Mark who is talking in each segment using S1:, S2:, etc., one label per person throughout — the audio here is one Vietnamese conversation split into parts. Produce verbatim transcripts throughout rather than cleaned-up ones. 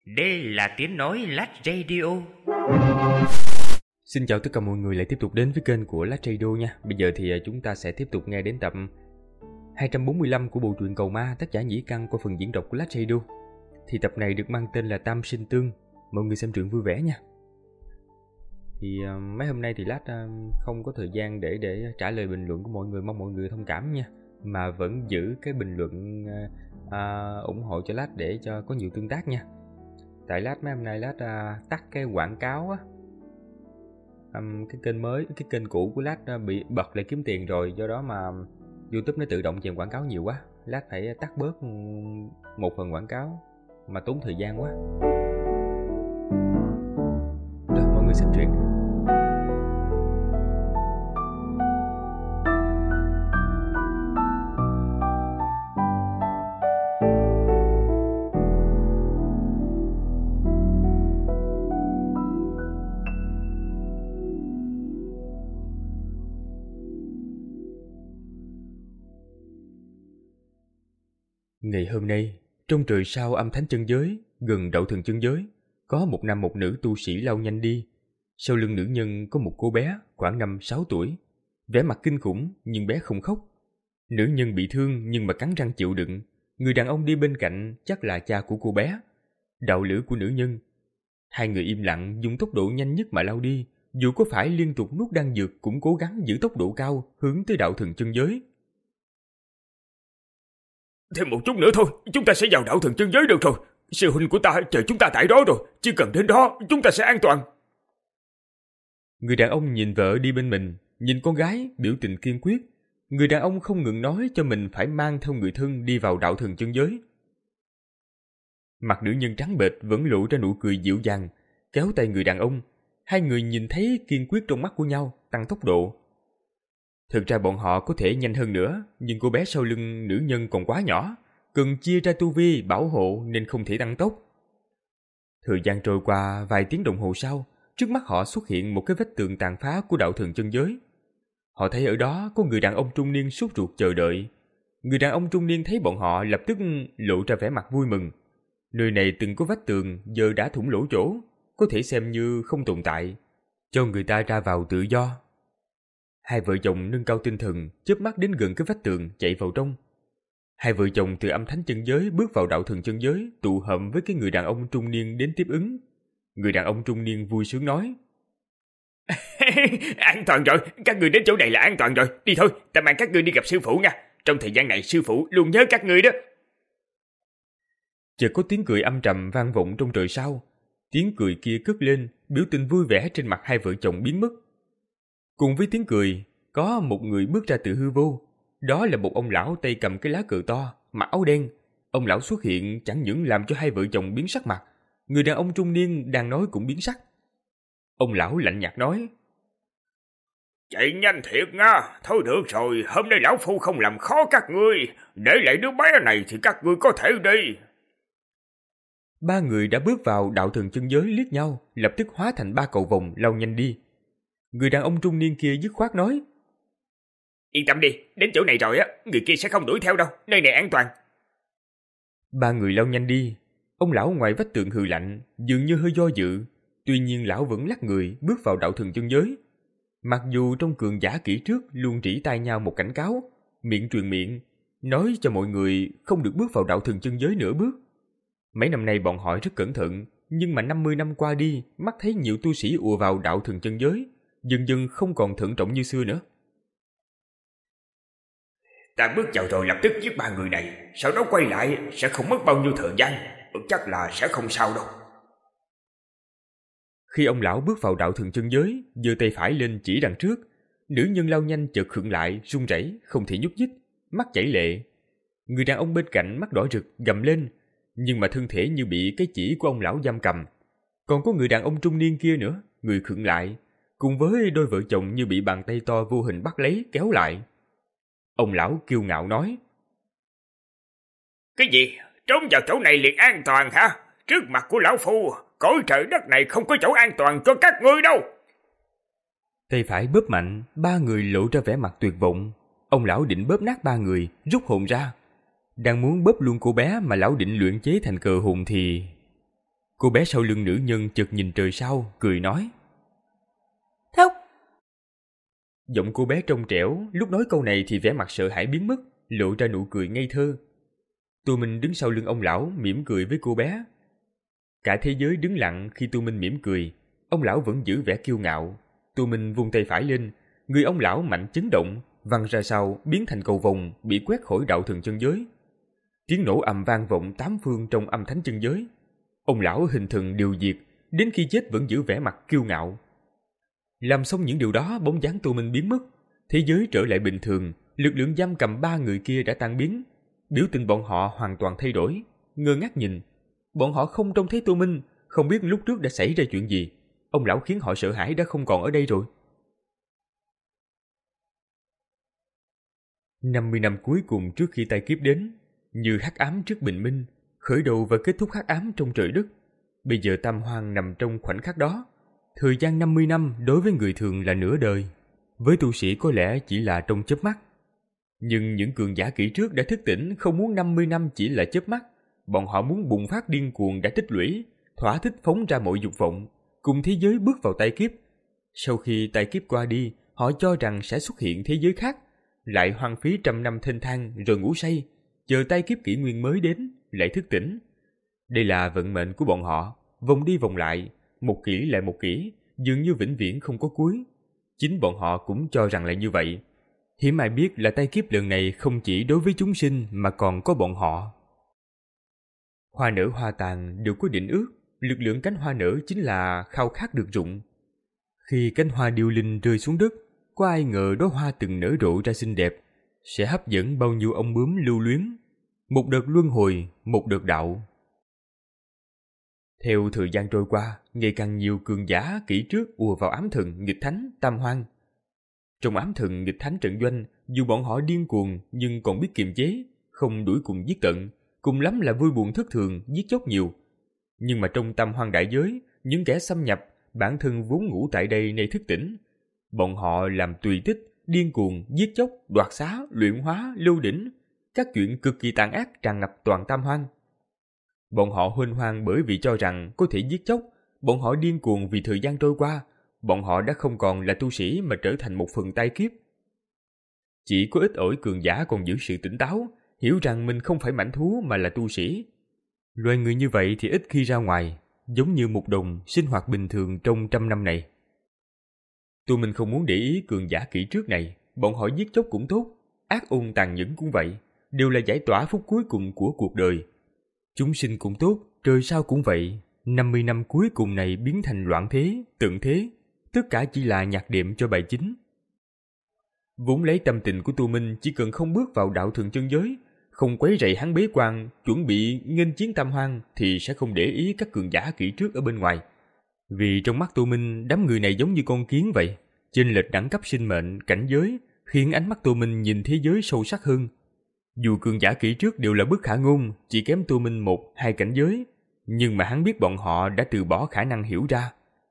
S1: Đây là tiếng nói Lát Radio.
S2: Xin chào tất cả mọi người lại tiếp tục đến với kênh của Lát Radio nha. Bây giờ thì chúng ta sẽ tiếp tục nghe đến tập hai trăm bốn mươi lăm của bộ truyện Cầu Ma, tác giả Nhĩ Căn qua phần diễn đọc của Lát Radio. Thì tập này được mang tên là Tam Sinh Tương. Mọi người xem truyện vui vẻ nha. Thì uh, mấy hôm nay thì Lát uh, không có thời gian để để trả lời bình luận của mọi người, mong mọi người thông cảm nha. Mà vẫn giữ cái bình luận uh, uh, ủng hộ cho Lát để cho có nhiều tương tác nha. Tại Lát mấy hôm nay Lát uh, tắt cái quảng cáo á, um, cái kênh mới, cái kênh cũ của Lát uh, bị bật lại kiếm tiền rồi, do đó mà YouTube nó tự động chèn quảng cáo nhiều quá, Lát phải tắt bớt một phần quảng cáo mà tốn thời gian quá. Rồi mọi người xem truyện. Ngày hôm nay, trong trời sao âm thánh chân giới, gần đạo thần chân giới, có một nam một nữ tu sĩ lao nhanh đi. Sau lưng nữ nhân có một cô bé khoảng năm sáu tuổi, vẻ mặt kinh khủng nhưng bé không khóc. Nữ nhân bị thương nhưng mà cắn răng chịu đựng. Người đàn ông đi bên cạnh chắc là cha của cô bé, đạo lữ của nữ nhân. Hai người im lặng dùng tốc độ nhanh nhất mà lao đi, dù có phải liên tục nuốt đan dược cũng cố gắng giữ tốc độ cao hướng tới đạo thần chân giới.
S3: Thêm một chút nữa thôi, chúng ta sẽ vào đạo thần chân giới được rồi. Sư huynh của ta chờ chúng ta tại đó rồi, chỉ cần đến đó chúng ta sẽ an toàn.
S2: Người đàn ông nhìn vợ đi bên mình, nhìn con gái biểu tình kiên quyết. Người đàn ông không ngừng nói cho mình phải mang theo người thân đi vào đạo thần chân giới. Mặt nữ nhân trắng bệch vẫn lộ ra nụ cười dịu dàng, kéo tay người đàn ông. Hai người nhìn thấy kiên quyết trong mắt của nhau, tăng tốc độ. Thực ra bọn họ có thể nhanh hơn nữa, nhưng cô bé sau lưng nữ nhân còn quá nhỏ, cần chia ra tu vi bảo hộ nên không thể tăng tốc. Thời gian trôi qua vài tiếng đồng hồ sau, trước mắt họ xuất hiện một cái vách tường tàn phá của đạo thần chân giới. Họ thấy ở đó có người đàn ông trung niên sốt ruột chờ đợi. Người đàn ông trung niên thấy bọn họ lập tức lộ ra vẻ mặt vui mừng. Nơi này từng có vách tường giờ đã thủng lỗ chỗ, có thể xem như không tồn tại, cho người ta ra vào tự do. Hai vợ chồng nâng cao tinh thần, chớp mắt đến gần cái vách tường chạy vào trong. Hai vợ chồng từ âm thánh chân giới bước vào đạo thần chân giới, tụ hợp với cái người đàn ông trung niên đến tiếp ứng. Người đàn ông trung niên vui sướng nói:
S3: An toàn rồi, các ngươi đến chỗ này là an toàn rồi. Đi thôi, ta mang các ngươi đi gặp sư phụ nha. Trong thời gian này sư phụ luôn nhớ các ngươi đó.
S2: Chợt có tiếng cười âm trầm vang vọng trong trời sao. Tiếng cười kia cất lên, biểu tình vui vẻ trên mặt hai vợ chồng biến mất. Cùng với tiếng cười, có một người bước ra từ hư vô. Đó là một ông lão tay cầm cái lá cờ to, mặc áo đen. Ông lão xuất hiện chẳng những làm cho hai vợ chồng biến sắc mặt, người đàn ông trung niên đang nói cũng biến sắc. Ông lão lạnh nhạt nói:
S3: Chạy nhanh thiệt nha. Thôi được rồi, hôm nay lão phu không làm khó các ngươi. Để lại đứa bé này thì các ngươi có thể đi.
S2: Ba người đã bước vào đạo thần chân giới liếc nhau, lập tức hóa thành ba cầu vồng lao nhanh đi. Người đàn ông trung niên kia dứt khoát nói:
S3: Yên tâm đi, đến chỗ này rồi á, người kia sẽ không đuổi theo đâu, nơi này an toàn.
S2: Ba người lao nhanh đi. Ông lão ngoài vách tường hừ lạnh, dường như hơi do dự. Tuy nhiên lão vẫn lắc người bước vào đạo thần chân giới. Mặc dù trong cường giả kỹ trước luôn rỉ tai nhau một cảnh cáo, miệng truyền miệng, nói cho mọi người không được bước vào đạo thần chân giới nửa bước. Mấy năm nay bọn họ rất cẩn thận, nhưng mà năm mươi năm qua đi, mắt thấy nhiều tu sĩ ùa vào đạo thần chân giới, dần dần không còn thận trọng như xưa nữa.
S3: Ta bước vào rồi lập tức giết ba người này, sau đó quay lại sẽ không mất bao nhiêu thời gian, chắc là sẽ không sao đâu.
S2: Khi ông lão bước vào đạo thần chân giới, giơ tay phải lên chỉ đằng trước, nữ nhân lao nhanh chợt khựng lại, run rẩy, không thể nhúc nhích, mắt chảy lệ. Người đàn ông bên cạnh mắt đỏ rực gầm lên, nhưng mà thân thể như bị cái chỉ của ông lão giam cầm. Còn có người đàn ông trung niên kia nữa, người khựng lại, cùng với đôi vợ chồng như bị bàn tay to vô hình bắt lấy kéo lại. Ông lão kiêu ngạo nói:
S3: Cái gì? Trốn vào chỗ này liền an toàn hả? Trước mặt của lão phu, cõi trời đất này không có chỗ an toàn cho các ngươi đâu.
S2: Tay phải bóp mạnh, ba người lộ ra vẻ mặt tuyệt vọng. Ông lão định bóp nát ba người, rút hồn ra. Đang muốn bóp luôn cô bé mà lão định luyện chế thành cờ hồn thì... Cô bé sau lưng nữ nhân chợt nhìn trời sao, cười nói.
S4: Thúc!
S2: Giọng cô bé trong trẻo, lúc nói câu này thì vẻ mặt sợ hãi biến mất, lộ ra nụ cười ngây thơ. Tô Minh đứng sau lưng ông lão, mỉm cười với cô bé. Cả thế giới đứng lặng khi Tô Minh mỉm cười, ông lão vẫn giữ vẻ kiêu ngạo. Tô Minh vung tay phải lên, người ông lão mạnh chấn động, văng ra sau biến thành cầu vồng bị quét khỏi đạo thần chân giới. Tiếng nổ ầm vang vọng tám phương trong âm thánh chân giới. Ông lão hình thần điều diệt, đến khi chết vẫn giữ vẻ mặt kiêu ngạo. Làm xong những điều đó, bóng dáng Tô Minh biến mất, thế giới trở lại bình thường, lực lượng giam cầm ba người kia đã tan biến, biểu tình bọn họ hoàn toàn thay đổi, ngơ ngác nhìn. Bọn họ không trông thấy Tô Minh, không biết lúc trước đã xảy ra chuyện gì. Ông lão khiến họ sợ hãi đã không còn ở đây rồi. năm mươi năm cuối cùng trước khi tai kiếp đến, như hắc ám trước bình minh, khởi đầu và kết thúc hắc ám trong trời đất. Bây giờ tam hoang nằm trong khoảnh khắc đó. Thời gian năm mươi năm đối với người thường là nửa đời, với tu sĩ có lẽ chỉ là trong chớp mắt. Nhưng những cường giả kỹ trước đã thức tỉnh, không muốn năm mươi năm chỉ là chớp mắt. Bọn họ muốn bùng phát điên cuồng đã tích lũy, thỏa thích phóng ra mọi dục vọng, cùng thế giới bước vào tai kiếp. Sau khi tai kiếp qua đi, họ cho rằng sẽ xuất hiện thế giới khác, lại hoang phí trăm năm thênh thang rồi ngủ say, chờ tai kiếp kỷ nguyên mới đến, lại thức tỉnh. Đây là vận mệnh của bọn họ, vòng đi vòng lại, một kỷ lại một kỷ, dường như vĩnh viễn không có cuối. Chính bọn họ cũng cho rằng là như vậy. Hiếm ai biết là tai kiếp lần này không chỉ đối với chúng sinh mà còn có bọn họ. Hoa nở hoa tàn đều có định ước, lực lượng cánh hoa nở chính là khao khát được rụng. Khi cánh hoa điêu linh rơi xuống đất, có ai ngờ đóa hoa từng nở rộ ra xinh đẹp, sẽ hấp dẫn bao nhiêu ông bướm lưu luyến. Một đợt luân hồi, một đợt đạo. Theo thời gian trôi qua, ngày càng nhiều cường giả kỹ trước ùa vào ám thần, nghịch thánh, tam hoang. Trong ám thần nghịch thánh trận doanh, dù bọn họ điên cuồng nhưng còn biết kiềm chế, không đuổi cùng giết tận, cùng lắm là vui buồn thất thường, giết chóc nhiều. Nhưng mà trong tam hoang đại giới, những kẻ xâm nhập, bản thân vốn ngủ tại đây nay thức tỉnh. Bọn họ làm tùy tích, điên cuồng, giết chóc, đoạt xá, luyện hóa, lưu đỉnh, các chuyện cực kỳ tàn ác tràn ngập toàn tam hoang. Bọn họ huênh hoang bởi vì cho rằng có thể giết chóc, bọn họ điên cuồng vì thời gian trôi qua, bọn họ đã không còn là tu sĩ mà trở thành một phần tai kiếp. Chỉ có ít ỏi cường giả còn giữ sự tỉnh táo, hiểu rằng mình không phải mãnh thú mà là tu sĩ. Loài người như vậy thì ít khi ra ngoài, giống như một đồng sinh hoạt bình thường trong trăm năm này. Tụi mình không muốn để ý cường giả kỹ trước này, bọn họ giết chóc cũng tốt, ác ôn tàn nhẫn cũng vậy, đều là giải tỏa phút cuối cùng của cuộc đời. Chúng sinh cũng tốt, trời sao cũng vậy, năm mươi năm cuối cùng này biến thành loạn thế, tận thế, tất cả chỉ là nhạc đệm cho bài chính. Vốn lấy tâm tình của Tu Minh chỉ cần không bước vào đạo thường chân giới, không quấy rầy hắn bế quan, chuẩn bị nghênh chiến tam hoang thì sẽ không để ý các cường giả kỹ trước ở bên ngoài. Vì trong mắt Tu Minh, đám người này giống như con kiến vậy, chênh lệch đẳng cấp sinh mệnh, cảnh giới, khiến ánh mắt Tu Minh nhìn thế giới sâu sắc hơn. Dù cường giả kỹ trước đều là bất khả ngôn, chỉ kém Tu Minh một, hai cảnh giới, nhưng mà hắn biết bọn họ đã từ bỏ khả năng hiểu ra.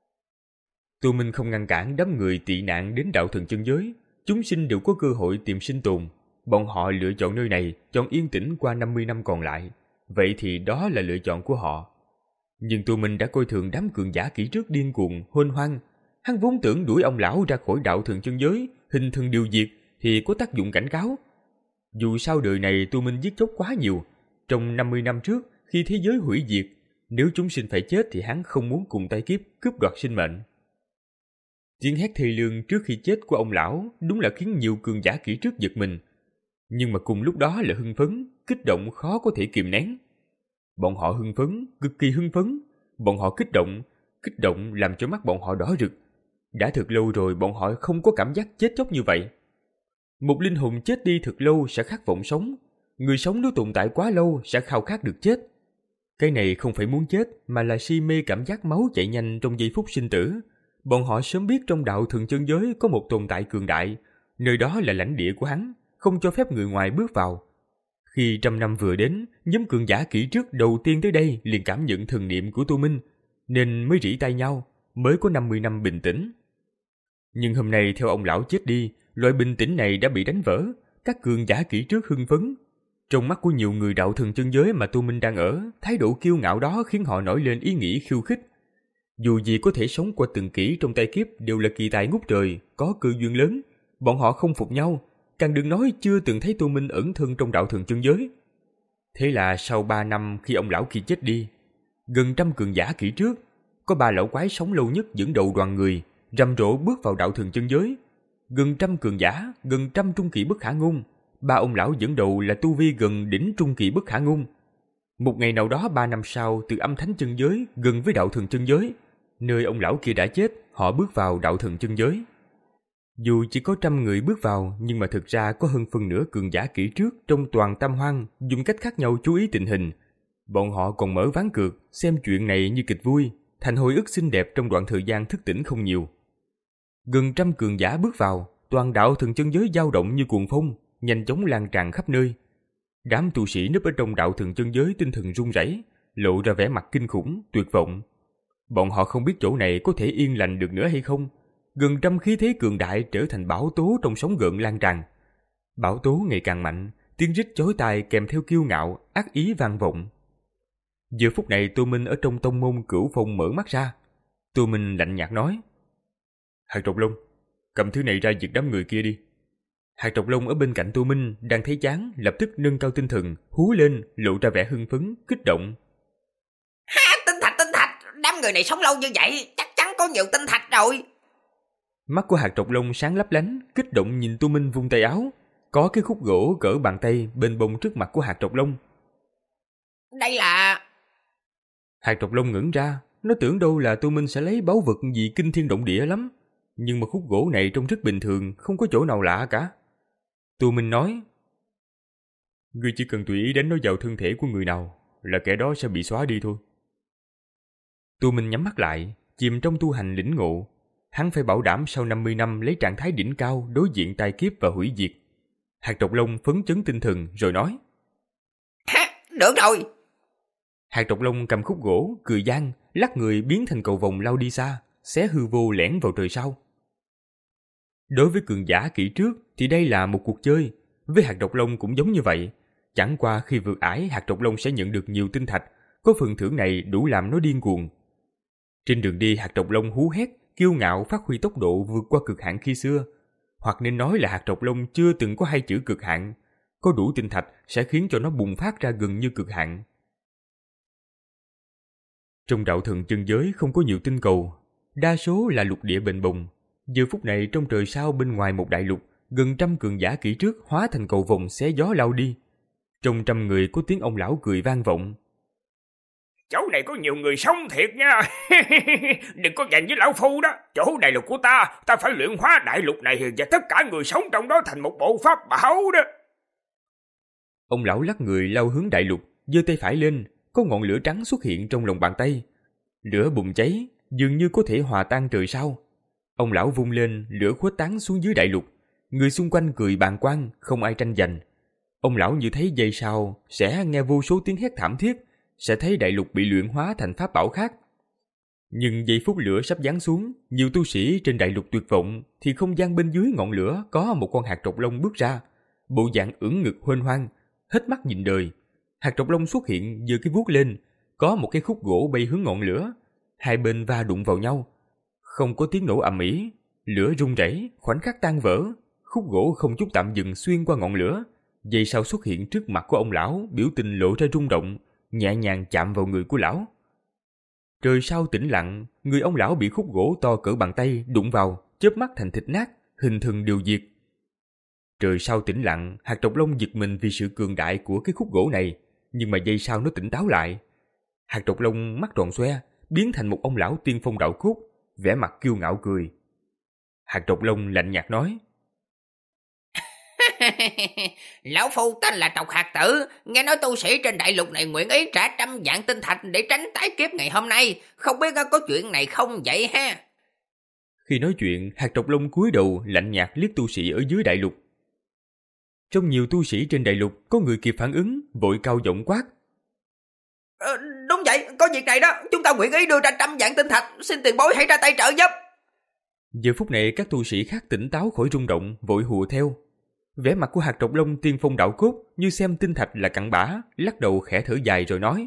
S2: Tu Minh không ngăn cản đám người tị nạn đến đạo thần chân giới, chúng sinh đều có cơ hội tìm sinh tồn. Bọn họ lựa chọn nơi này, chọn yên tĩnh qua năm mươi năm còn lại, vậy thì đó là lựa chọn của họ. Nhưng Tu Minh đã coi thường đám cường giả kỹ trước điên cuồng, huênh hoang. Hắn vốn tưởng đuổi ông lão ra khỏi đạo thần chân giới, hình thần điều diệt thì có tác dụng cảnh cáo. Dù sao đời này Tu Minh giết chóc quá nhiều, trong năm mươi năm trước khi thế giới hủy diệt, nếu chúng sinh phải chết thì hắn không muốn cùng tai kiếp cướp đoạt sinh mệnh. Tiếng hét thê lương trước khi chết của ông lão đúng là khiến nhiều cường giả kỹ trước giật mình, nhưng mà cùng lúc đó là hưng phấn, kích động khó có thể kìm nén. Bọn họ hưng phấn, cực kỳ hưng phấn, bọn họ kích động, kích động làm cho mắt bọn họ đỏ rực. Đã thật lâu rồi bọn họ không có cảm giác chết chóc như vậy. Một linh hồn chết đi thật lâu sẽ khát vọng sống, người sống nếu tồn tại quá lâu sẽ khao khát được chết. Cái này không phải muốn chết mà là si mê cảm giác máu chạy nhanh trong giây phút sinh tử. Bọn họ sớm biết trong đạo thường chân giới có một tồn tại cường đại, nơi đó là lãnh địa của hắn, không cho phép người ngoài bước vào. Khi trăm năm vừa đến, nhóm cường giả kỹ trước đầu tiên tới đây liền cảm nhận thần niệm của Tu Minh, nên mới rỉ tay nhau, mới có năm mươi năm bình tĩnh. Nhưng hôm nay theo ông lão chết đi, loại bình tĩnh này đã bị đánh vỡ, các cường giả kỹ trước hưng phấn. Trong mắt của nhiều người đạo thần chân giới mà Tô Minh đang ở, thái độ kiêu ngạo đó khiến họ nổi lên ý nghĩ khiêu khích. Dù gì có thể sống qua từng kỷ trong tay kiếp đều là kỳ tài ngút trời, có cơ duyên lớn, bọn họ không phục nhau, càng đừng nói chưa từng thấy Tô Minh ẩn thân trong đạo thần chân giới. Thế là sau ba năm khi ông lão kia chết đi, gần trăm cường giả kỷ trước, có ba lão quái sống lâu nhất dẫn đầu đoàn người, rầm rộ bước vào đạo thần chân giới. Gần trăm cường giả, gần trăm trung kỳ bất khả ngôn, ba ông lão dẫn đầu là tu vi gần đỉnh trung kỳ bất khả ngôn. Một ngày nào đó ba năm sau, từ âm thánh chân giới gần với đạo thần chân giới, nơi ông lão kia đã chết, họ bước vào đạo thần chân giới. Dù chỉ có trăm người bước vào, nhưng mà thực ra có hơn phân nửa cường giả kỹ trước trong toàn Tam Hoang dùng cách khác nhau chú ý tình hình. Bọn họ còn mở ván cược, xem chuyện này như kịch vui, thành hồi ức xinh đẹp trong đoạn thời gian thức tỉnh không nhiều. Gần trăm cường giả bước vào, toàn đạo thần chân giới dao động như cuồng phong, nhanh chóng lan tràn khắp nơi. Đám tu sĩ núp ở trong đạo thần chân giới tinh thần run rẩy, lộ ra vẻ mặt kinh khủng, tuyệt vọng. Bọn họ không biết chỗ này có thể yên lành được nữa hay không. Gần trăm khí thế cường đại trở thành bão tố trong sóng gợn lan tràn. Bão tố ngày càng mạnh, tiếng rít chói tai kèm theo kiêu ngạo, ác ý vang vọng. Giờ phút này Tô Minh ở trong tông môn Cửu Phong mở mắt ra. Tô Minh lạnh nhạt nói: Hạt Trọc Lông, cầm thứ này ra diệt đám người kia đi. Hạt Trọc Lông ở bên cạnh Tô Minh đang thấy chán, lập tức nâng cao tinh thần, hú lên, lộ ra vẻ hưng phấn, kích động.
S5: Ha, tinh thạch, tinh thạch, đám người này sống lâu như vậy, chắc chắn có nhiều tinh thạch rồi.
S2: Mắt của Hạt Trọc Lông sáng lấp lánh, kích động nhìn Tô Minh vung tay áo. Có cái khúc gỗ cỡ bàn tay bên bông trước mặt của Hạt Trọc Lông.
S5: Đây là...
S2: Hạt Trọc Lông ngẩng ra, nó tưởng đâu là Tô Minh sẽ lấy báu vật gì kinh thiên động địa lắm. Nhưng mà khúc gỗ này trông rất bình thường, không có chỗ nào lạ cả. Tô Minh nói: Ngươi chỉ cần tùy ý đánh nó vào thân thể của người nào, là kẻ đó sẽ bị xóa đi thôi. Tô Minh nhắm mắt lại, chìm trong tu hành lĩnh ngộ. Hắn phải bảo đảm sau năm mươi năm lấy trạng thái đỉnh cao đối diện tai kiếp và hủy diệt. Hạt Trọc Lông phấn chấn tinh thần rồi nói:
S5: Ha, được rồi.
S2: Hạt Trọc Lông cầm khúc gỗ, cười gian, lắc người biến thành cầu vồng lao đi xa, xé hư vô lẻn vào trời sau. Đối với cường giả kỹ trước thì đây là một cuộc chơi, với Hạt Trọc Lông cũng giống như vậy. Chẳng qua khi vượt ải, Hạt Trọc Lông sẽ nhận được nhiều tinh thạch, có phần thưởng này đủ làm nó điên cuồng. Trên đường đi, Hạt Trọc Lông hú hét, kiêu ngạo phát huy tốc độ vượt qua cực hạn khi xưa. Hoặc nên nói là Hạt Trọc Lông chưa từng có hai chữ cực hạn, có đủ tinh thạch sẽ khiến cho nó bùng phát ra gần như cực hạn. Trong đạo thần chân giới không có nhiều tinh cầu, đa số là lục địa bền bồng. Giờ phút này trong trời sao bên ngoài một đại lục, gần trăm cường giả kỹ trước hóa thành cầu vồng xé gió lao đi. Trong trăm người có tiếng ông lão cười vang vọng:
S3: Chỗ này có nhiều người sống thiệt nha. Đừng có giành với lão phu đó. Chỗ này là của ta, ta phải luyện hóa đại lục này và tất cả người sống trong đó thành một bộ pháp bảo đó.
S2: Ông lão lắc người lao hướng đại lục, giơ tay phải lên, có ngọn lửa trắng xuất hiện trong lòng bàn tay. Lửa bùng cháy, dường như có thể hòa tan trời sao. Ông lão vung lên, lửa khuếch tán xuống dưới đại lục. Người xung quanh cười bàng quan, không ai tranh giành. Ông lão như thấy giây sau sẽ nghe vô số tiếng hét thảm thiết, sẽ thấy đại lục bị luyện hóa thành pháp bảo khác. Nhưng giây phút lửa sắp giáng xuống, nhiều tu sĩ trên đại lục tuyệt vọng, thì không gian bên dưới ngọn lửa có một con hạt trọc lông bước ra, bộ dạng ưỡn ngực huênh hoang, hết mắt nhìn đời. Hạt trọc lông xuất hiện, giơ cái vuốt lên, có một cái khúc gỗ bay hướng ngọn lửa, hai bên va đụng vào nhau, không có tiếng nổ ầm ĩ, lửa rung rẩy, khoảnh khắc tan vỡ, khúc gỗ không chút tạm dừng xuyên qua ngọn lửa, giây sau xuất hiện trước mặt của ông lão, biểu tình lộ ra rung động, nhẹ nhàng chạm vào người của lão. Trời sau tĩnh lặng, người ông lão bị khúc gỗ to cỡ bàn tay đụng vào, chớp mắt thành thịt nát, hình thần đều diệt. Trời sau tĩnh lặng, hạt trọc lông giật mình vì sự cường đại của cái khúc gỗ này, nhưng mà giây sau nó tỉnh táo lại. Hạt trọc lông mắt tròn xoe, biến thành một ông lão tiên phong đạo cốt, vẻ mặt kiêu ngạo cười. Hạt trọc lông lạnh nhạt nói:
S5: Lão phu tên là Trọc Hạt Tử, nghe nói tu sĩ trên đại lục này nguyện ý trả trăm vạn tinh thạch để tránh tái kiếp ngày hôm nay, không biết có chuyện này không vậy ha?
S2: Khi nói chuyện, hạt trọc lông cúi đầu lạnh nhạt liếc tu sĩ ở dưới đại lục. Trong nhiều tu sĩ trên đại lục, có người kịp phản ứng, vội cao giọng quát:
S5: Ờ, đúng vậy, có việc này đó, chúng ta nguyện ý đưa ra trăm vạn tinh thạch, xin tiền bối hãy ra tay trợ giúp.
S2: Giờ phút này các tu sĩ khác tỉnh táo khỏi rung động, vội hùa theo. Vẻ mặt của hạt trọc lông tiên phong đạo cốt như xem tinh thạch là cặn bã, lắc đầu khẽ thở dài rồi nói.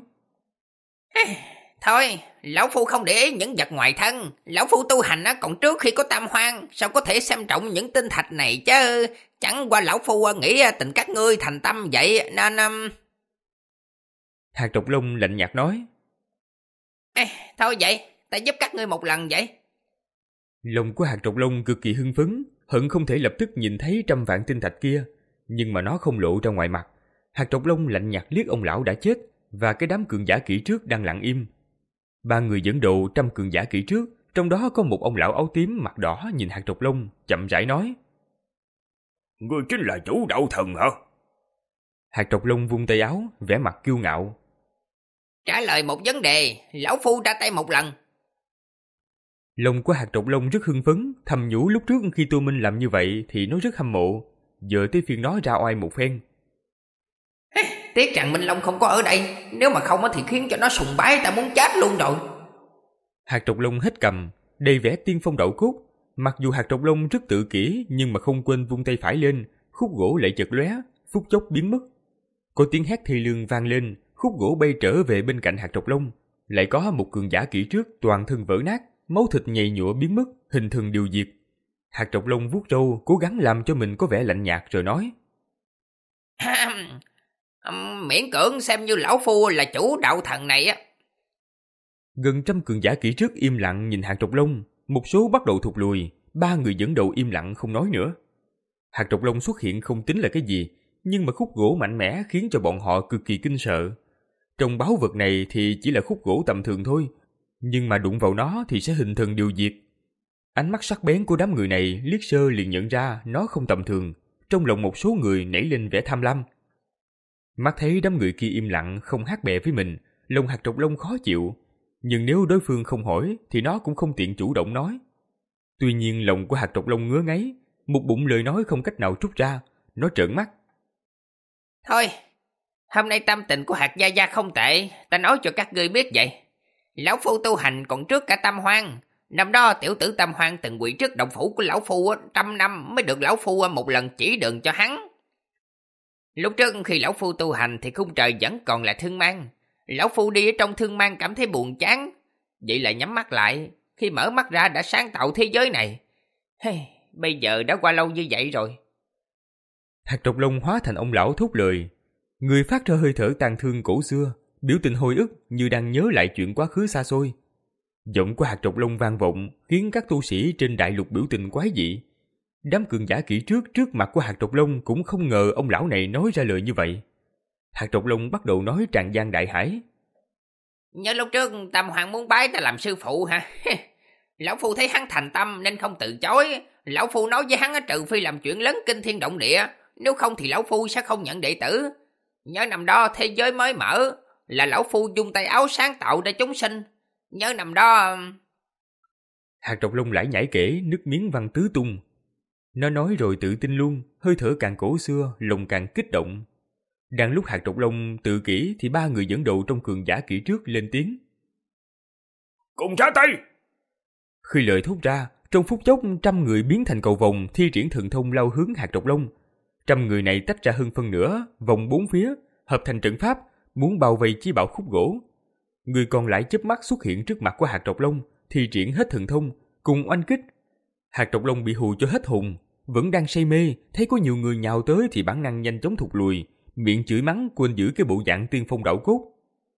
S5: Thôi, lão phu không để ý những vật ngoài thân. Lão phu tu hành còn trước khi có tam hoang, sao có thể xem trọng những tinh thạch này chứ? Chẳng qua lão phu nghĩ tình các ngươi thành tâm vậy nên... Um...
S2: Hạt trọc lông lạnh nhạt nói.
S5: Ê, thôi vậy, ta giúp các ngươi một lần vậy.
S2: Lòng của hạt trọc lông cực kỳ hưng phấn, hận không thể lập tức nhìn thấy trăm vạn tinh thạch kia, nhưng mà nó không lộ ra ngoài mặt. Hạt trọc lông lạnh nhạt liếc ông lão đã chết và cái đám cường giả kỹ trước đang lặng im. Ba người dẫn đầu trăm cường giả kỹ trước, trong đó có một ông lão áo tím mặt đỏ nhìn hạt trọc lông, chậm rãi nói.
S3: Ngươi chính là chủ đạo thần hả?
S2: Hạt trọc lông vung tay áo, vẻ mặt kiêu ngạo.
S5: Trả lời một vấn đề, lão phu ra tay một lần.
S2: Lòng của hạt trọc lông rất hưng phấn, thầm nhủ lúc trước khi Tô Minh làm như vậy thì nó rất hâm mộ. Giờ tới phiên nó ra oai một phen.
S5: Tiếc rằng Minh Long không có ở đây, nếu mà không thì khiến cho nó sùng bái ta muốn chết luôn rồi.
S2: Hạt trọc lông hết cầm, đầy vẻ tiên phong đậu cốt. Mặc dù hạt trọc lông rất tự kỷ nhưng mà không quên vung tay phải lên, khúc gỗ lại chật lóe, phút chốc biến mất. Có tiếng hét thê lương vang lên, khúc gỗ bay trở về bên cạnh hạt trọc lông. Lại có một cường giả kỹ trước toàn thân vỡ nát, máu thịt nhầy nhụa biến mất, hình thần điều diệt. Hạt trọc lông vuốt râu, cố gắng làm cho mình có vẻ lạnh nhạt rồi nói.
S5: Miễn cưỡng xem như lão phu là chủ đạo thần này á.
S2: Gần trăm cường giả kỹ trước im lặng nhìn hạt trọc lông, một số bắt đầu thụt lùi, ba người dẫn đầu im lặng không nói nữa. Hạt trọc lông xuất hiện không tính là cái gì, nhưng mà khúc gỗ mạnh mẽ khiến cho bọn họ cực kỳ kinh sợ. Trong báu vật này thì chỉ là khúc gỗ tầm thường thôi, nhưng mà đụng vào nó thì sẽ hình thần điều diệt. Ánh mắt sắc bén của đám người này liếc sơ liền nhận ra nó không tầm thường, trong lòng một số người nảy lên vẻ tham lam. Mắt thấy đám người kia im lặng không hát bè với mình, lòng hạt trọc lông khó chịu, nhưng nếu đối phương không hỏi thì nó cũng không tiện chủ động nói. Tuy nhiên lòng của hạt trọc lông ngứa ngáy, một bụng lời nói không cách nào trút ra, nó trợn mắt.
S5: Thôi, hôm nay tâm tình của hạt gia gia không tệ, ta nói cho các ngươi biết vậy. Lão phu tu hành còn trước cả Tam Hoang. Năm đó tiểu tử Tam Hoang từng quỳ trước động phủ của lão phu trăm năm mới được lão phu một lần chỉ đường cho hắn. Lúc trước khi lão phu tu hành thì khung trời vẫn còn là thương mang. Lão phu đi ở trong thương mang cảm thấy buồn chán, vậy là nhắm mắt lại, khi mở mắt ra đã sáng tạo thế giới này. Hey, bây giờ đã qua lâu như vậy rồi.
S2: Hạt trọc lông hóa thành ông lão thốt lời, người phát ra hơi thở tàn thương cổ xưa, biểu tình hồi ức như đang nhớ lại chuyện quá khứ xa xôi. Giọng của hạt trọc lông vang vọng khiến các tu sĩ trên đại lục biểu tình quái dị. Đám cường giả kỹ trước trước mặt của hạt trọc lông cũng không ngờ ông lão này nói ra lời như vậy. Hạt trọc lông bắt đầu nói tràn gian đại hải.
S5: Nhớ lúc trước Tam Hoàng muốn bái ta làm sư phụ hả? Lão phu thấy hắn thành tâm nên không từ chối. Lão phu nói với hắn trừ phi làm chuyện lớn kinh thiên động địa, nếu không thì lão phu sẽ không nhận đệ tử. Nhớ năm đó thế giới mới mở, là lão phu dùng tay áo sáng tạo ra chúng sinh. Nhớ năm đó...
S2: Hạt trọc lông lải nhải kể, nước miếng văng tứ tung. Nó nói rồi tự tin luôn, hơi thở càng cổ xưa, lòng càng kích động. Đang lúc hạt trọc lông tự kỷ thì ba người dẫn đầu trong cường giả kỹ trước lên tiếng.
S3: Cùng ra tay!
S2: Khi lời thốt ra, trong phút chốc trăm người biến thành cầu vồng thi triển thần thông lao hướng hạt trọc lông. Trăm người này tách ra hơn phân nửa, vòng bốn phía, hợp thành trận pháp, muốn bao vây chi bảo khúc gỗ. Người còn lại chớp mắt xuất hiện trước mặt của hạt trọc lông, thi triển hết thần thông, cùng oanh kích. Hạt trọc lông bị hù cho hết hồn, vẫn đang say mê, thấy có nhiều người nhào tới thì bản năng nhanh chóng thụt lùi, miệng chửi mắng quên giữ cái bộ dạng tiên phong đạo cốt.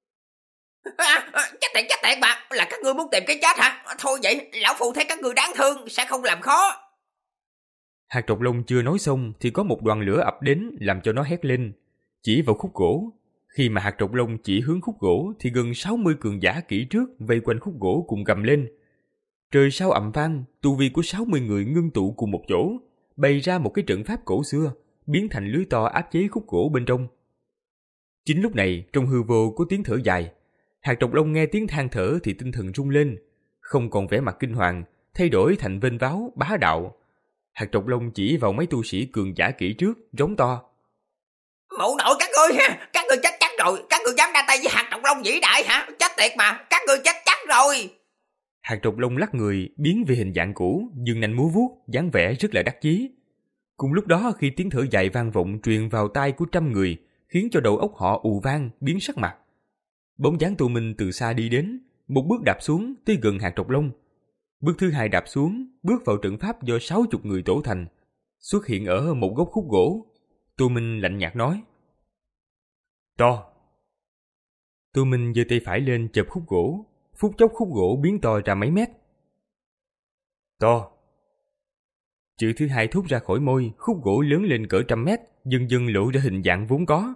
S5: À, à, chết tiệt chết tiệt mà, là các ngươi muốn tìm cái chết hả? Thôi vậy, lão phu thấy các ngươi đáng thương, sẽ không làm khó.
S2: Hạt trọc lông chưa nói xong thì có một đoàn lửa ập đến làm cho nó hét lên, chỉ vào khúc gỗ. Khi mà hạt trọc lông chỉ hướng khúc gỗ thì gần sáu mươi cường giả kỹ trước vây quanh khúc gỗ cùng gầm lên. Trời sao ầm vang, tu vi của sáu mươi người ngưng tụ cùng một chỗ, bày ra một cái trận pháp cổ xưa, biến thành lưới to áp chế khúc gỗ bên trong. Chính lúc này, trong hư vô có tiếng thở dài. Hạt trọc lông nghe tiếng than thở thì tinh thần rung lên, không còn vẻ mặt kinh hoàng, thay đổi thành vênh váo, bá đạo. Hạt trọc lông chỉ vào mấy tu sĩ cường giả kỹ trước, rống to.
S5: Mụ nội các ngươi ha, các ngươi chết chắc rồi, các ngươi dám ra tay với hạt trọc lông vĩ đại hả? Chết tiệt mà, các ngươi chết chắc rồi.
S2: Hạt trọc lông lắc người, biến về hình dạng cũ, dương nanh múa vuốt, dáng vẻ rất là đắc chí. Cùng lúc đó khi tiếng thở dài vang vọng truyền vào tai của trăm người, khiến cho đầu óc họ ù vang, biến sắc mặt. Bóng dáng Tô Minh từ xa đi đến, một bước đạp xuống tới gần Hạt Trọc Long. Bước thứ hai đạp xuống, bước vào trận pháp do sáu chục người tổ thành, xuất hiện ở một góc khúc gỗ. Tô Minh lạnh nhạt nói: To. Tô Minh giơ tay phải lên chộp khúc gỗ, phút chốc khúc gỗ biến to ra mấy mét. To. Chữ thứ hai thốt ra khỏi môi, khúc gỗ lớn lên cỡ trăm mét, dần dần lộ ra hình dạng vốn có.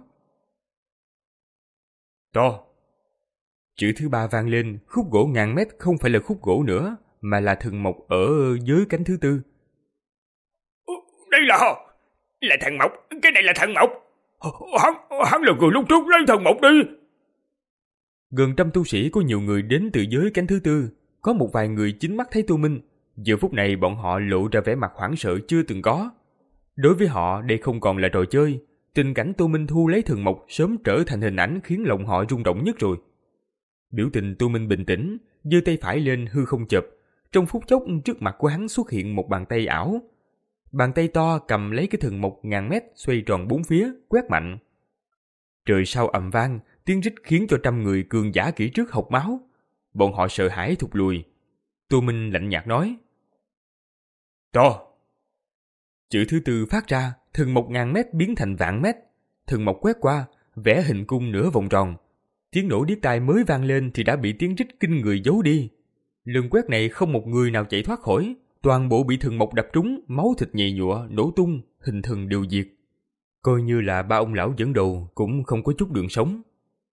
S2: To. Chữ thứ ba vang lên, khúc gỗ ngàn mét không phải là khúc gỗ nữa, mà là thần mộc ở dưới cánh thứ tư.
S3: Đây là... là thần mộc, cái này là thần mộc. Hắn, hắn là người lúc trước lấy thần mộc đi.
S2: Gần trăm tu sĩ có nhiều người đến từ giới cánh thứ tư, có một vài người chính mắt thấy Tô Minh. Giờ phút này bọn họ lộ ra vẻ mặt hoảng sợ chưa từng có. Đối với họ đây không còn là trò chơi, tình cảnh Tô Minh thu lấy thần mộc sớm trở thành hình ảnh khiến lòng họ rung động nhất rồi. Biểu tình Tô Minh bình tĩnh, giơ tay phải lên hư không chộp. Trong phút chốc trước mặt của hắn xuất hiện một bàn tay ảo. Bàn tay to cầm lấy cái thần mộc ngàn mét xoay tròn bốn phía, quét mạnh. Trời sau ầm vang, tiếng rít khiến cho trăm người cường giả kỹ trước hộc máu. Bọn họ sợ hãi thụt lùi. Tô Minh lạnh nhạt nói: To. Chữ thứ tư phát ra, thần mộc ngàn mét biến thành vạn mét. Thần mộc quét qua, vẽ hình cung nửa vòng tròn. Tiếng nổ điếc tai mới vang lên thì đã bị tiếng rít kinh người giấu đi. Lần quét này không một người nào chạy thoát khỏi, toàn bộ bị thần mộc đập trúng, máu thịt nhầy nhụa, nổ tung, hình thần đều diệt. Coi như là ba ông lão dẫn đầu cũng không có chút đường sống.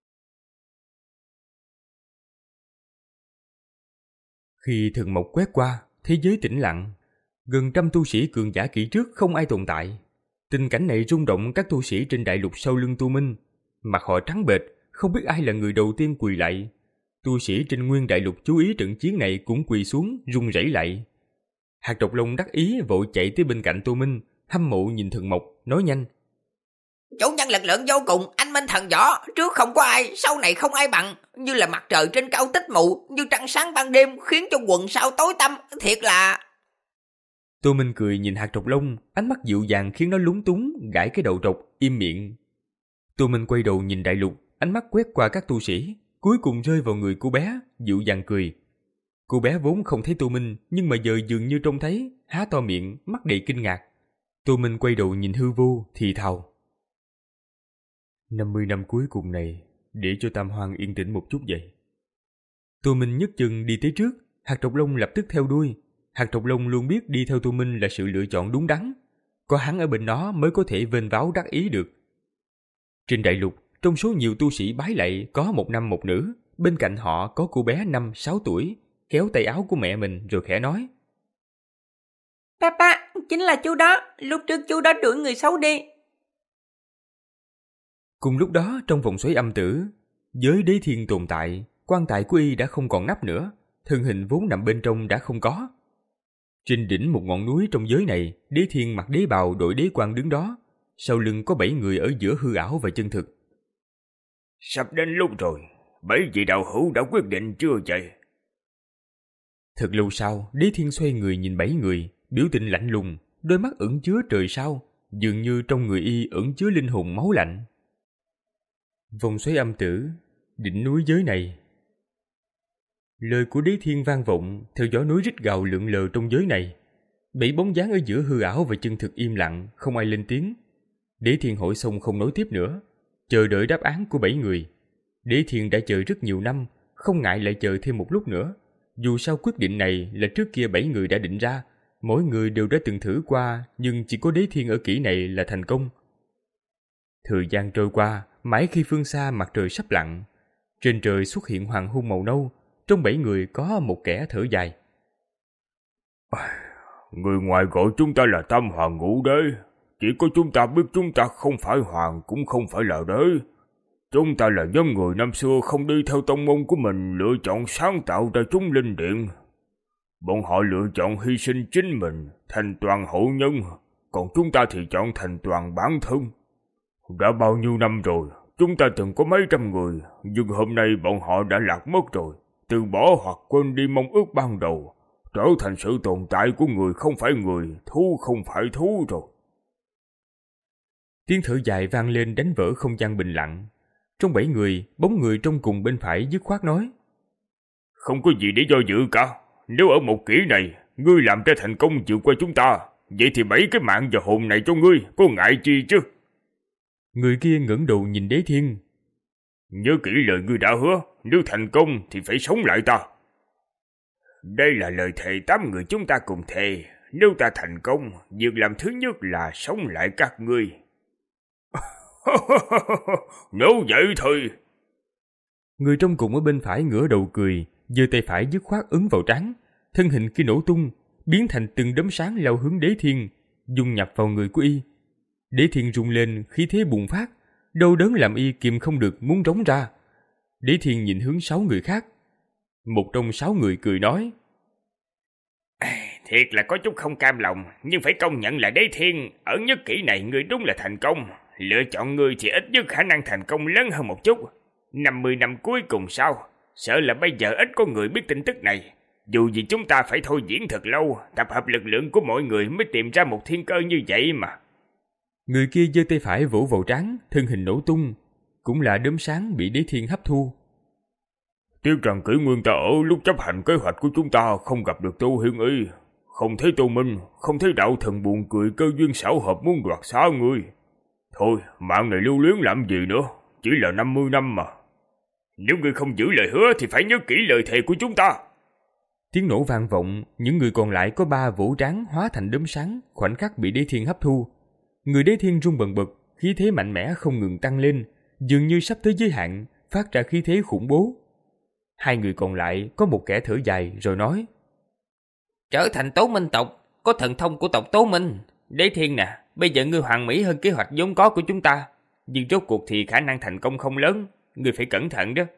S2: Khi thần mộc quét qua, thế giới tĩnh lặng. Gần trăm tu sĩ cường giả kỹ trước không ai tồn tại. Tình cảnh này rung động các tu sĩ trên đại lục sau lưng Tô Minh. Mặt họ trắng bệch, không biết ai là người đầu tiên quỳ lạy. Tu sĩ trên nguyên đại lục chú ý trận chiến này cũng quỳ xuống, run rẩy lạy. Hạt Trọc Long đắc ý vội chạy tới bên cạnh Tô Minh, hâm mộ nhìn thần mộc, nói nhanh:
S5: Chủ nhân lực lượng vô cùng, anh minh thần võ, trước không có ai, sau này không ai bằng, như là mặt trời trên cao tích mù, như trăng sáng ban đêm, khiến cho quần sao tối tăm, thiệt là...
S2: Tô Minh cười nhìn Hạt Trọc Long, ánh mắt dịu dàng khiến nó lúng túng, gãi cái đầu trọc, im miệng. Tô Minh quay đầu nhìn đại lục, ánh mắt quét qua các tu sĩ, cuối cùng rơi vào người cô bé, dịu dàng cười. Cô bé vốn không thấy Tô Minh, nhưng mà giờ dường như trông thấy, há to miệng, mắt đầy kinh ngạc. Tô Minh quay đầu nhìn hư vô, thì thào: năm mươi năm cuối cùng này, để cho Tam Hoang yên tĩnh một chút vậy. Tô Minh nhấc chân đi tới trước, Hạt Trọc Long lập tức theo đuôi. Hạt Trọc Long luôn biết đi theo Tô Minh là sự lựa chọn đúng đắn. Có hắn ở bên đó mới có thể vênh váo đắc ý được. Trên đại lục, trong số nhiều tu sĩ bái lạy có một nam một nữ, bên cạnh họ có cô bé năm sáu tuổi, kéo tay áo của mẹ mình rồi khẽ nói:
S4: Papa, chính là chú đó, lúc trước chú đó đuổi người xấu đi.
S2: Cùng lúc đó trong vòng xoáy âm tử, giới đế thiên tồn tại, quan tài của y đã không còn nắp nữa, thân hình vốn nằm bên trong đã không có. Trên đỉnh một ngọn núi trong giới này, đế thiên mặc đế bào đội đế quan đứng đó, sau lưng có bảy người ở giữa hư ảo và chân thực.
S3: Sắp đến lúc rồi, bảy vị đạo hữu đã quyết định chưa vậy?
S2: Thật lâu sau, đế thiên xoay người nhìn bảy người, biểu tình lạnh lùng, đôi mắt ẩn chứa trời sao, dường như trong người y ẩn chứa linh hồn máu lạnh. Vòng xoáy âm tử, đỉnh núi giới này. Lời của đế thiên vang vọng theo gió núi rít gào lượn lờ trong giới này. Bảy bóng dáng ở giữa hư ảo và chân thực im lặng, không ai lên tiếng. Đế thiên hỏi xong không nói tiếp nữa, chờ đợi đáp án của bảy người. Đế thiên đã chờ rất nhiều năm, không ngại lại chờ thêm một lúc nữa. Dù sao quyết định này là trước kia bảy người đã định ra, mỗi người đều đã từng thử qua, nhưng chỉ có đế thiên ở kỷ này là thành công. Thời gian trôi qua, mãi khi phương xa mặt trời sắp lặn, trên trời xuất hiện hoàng hôn màu nâu. Trong bảy người có một kẻ thở dài.
S3: Người ngoài gọi chúng ta là Tam Hoàng Ngũ Đế, chỉ có chúng ta biết chúng ta không phải hoàng cũng không phải là đế. Chúng ta là nhóm người năm xưa không đi theo tông môn của mình, lựa chọn sáng tạo ra chúng linh điện. Bọn họ lựa chọn hy sinh chính mình, thành toàn hậu nhân, còn chúng ta thì chọn thành toàn bản thân. Đã bao nhiêu năm rồi, chúng ta từng có mấy trăm người, nhưng hôm nay bọn họ đã lạc mất rồi, từ bỏ hoặc quên đi mong ước ban đầu, trở thành sự tồn tại của người không phải người, thú không phải thú rồi.
S2: Tiếng thở dài vang lên đánh vỡ không gian bình lặng. Trong bảy người, bóng người trong cùng bên phải dứt khoát nói:
S3: Không có gì để do dự cả. Nếu ở một kỷ này, ngươi làm ra thành công vượt qua chúng ta, vậy thì bảy cái mạng và hồn này cho ngươi, có ngại chi chứ?
S2: Người kia ngẩng đầu nhìn Đế Thiên.
S3: Nhớ kỹ lời ngươi đã hứa, nếu thành công thì phải sống lại ta. Đây là lời thề tám người chúng ta cùng thề. Nếu ta thành công, việc làm thứ nhất là sống lại các ngươi. Nếu vậy thôi.
S2: Người trong cùng ở bên phải ngửa đầu cười, giơ tay phải dứt khoát ấn vào trán, thân hình kia nổ tung, biến thành từng đốm sáng lao hướng Đế Thiên, dung nhập vào người của y. Đế Thiên rung lên, khí thế bùng phát, đau đớn làm y kìm không được muốn rống ra. Đế Thiên nhìn hướng sáu người khác. Một trong sáu người cười nói:
S3: Thiệt là có chút không cam lòng, nhưng phải công nhận là Đế Thiên, ở nhất kỷ này ngươi đúng là thành công. Lựa chọn ngươi thì ít nhất khả năng thành công lớn hơn một chút. năm mươi năm cuối cùng sao? Sợ là bây giờ ít có người biết tin tức này. Dù gì chúng ta phải thôi diễn thật lâu, tập hợp lực lượng của mọi người mới tìm ra một thiên cơ như vậy mà.
S2: Người kia giơ tay phải vỗ vào trán, thân hình nổ tung, cũng là đốm sáng bị Đế Thiên hấp thu.
S3: Tiếc rằng kỷ nguyên ta ở lúc chấp hành kế hoạch của chúng ta không gặp được Tô Hiên Y, không thấy Tô Minh, không thấy đạo thần buồn cười cơ duyên xảo hợp muốn đoạt xá ngươi. Thôi, mạng này lưu luyến làm gì nữa, chỉ là năm mươi năm mà. Nếu ngươi không giữ lời hứa thì phải nhớ kỹ lời thề của chúng ta.
S2: Tiếng nổ vang vọng, những người còn lại có ba vỗ trán hóa thành đốm sáng, khoảnh khắc bị Đế Thiên hấp thu. Người Đế Thiên rung bần bật, khí thế mạnh mẽ không ngừng tăng lên, dường như sắp tới giới hạn, phát ra khí thế khủng bố. Hai người còn lại có một kẻ thở dài rồi nói:
S5: Trở thành Tố Minh tộc, có thần thông của tộc Tố Minh. Đế Thiên nè, bây giờ ngươi hoàn mỹ hơn kế hoạch vốn có của chúng ta, nhưng rốt cuộc thì khả năng thành công không lớn, ngươi phải cẩn thận đó.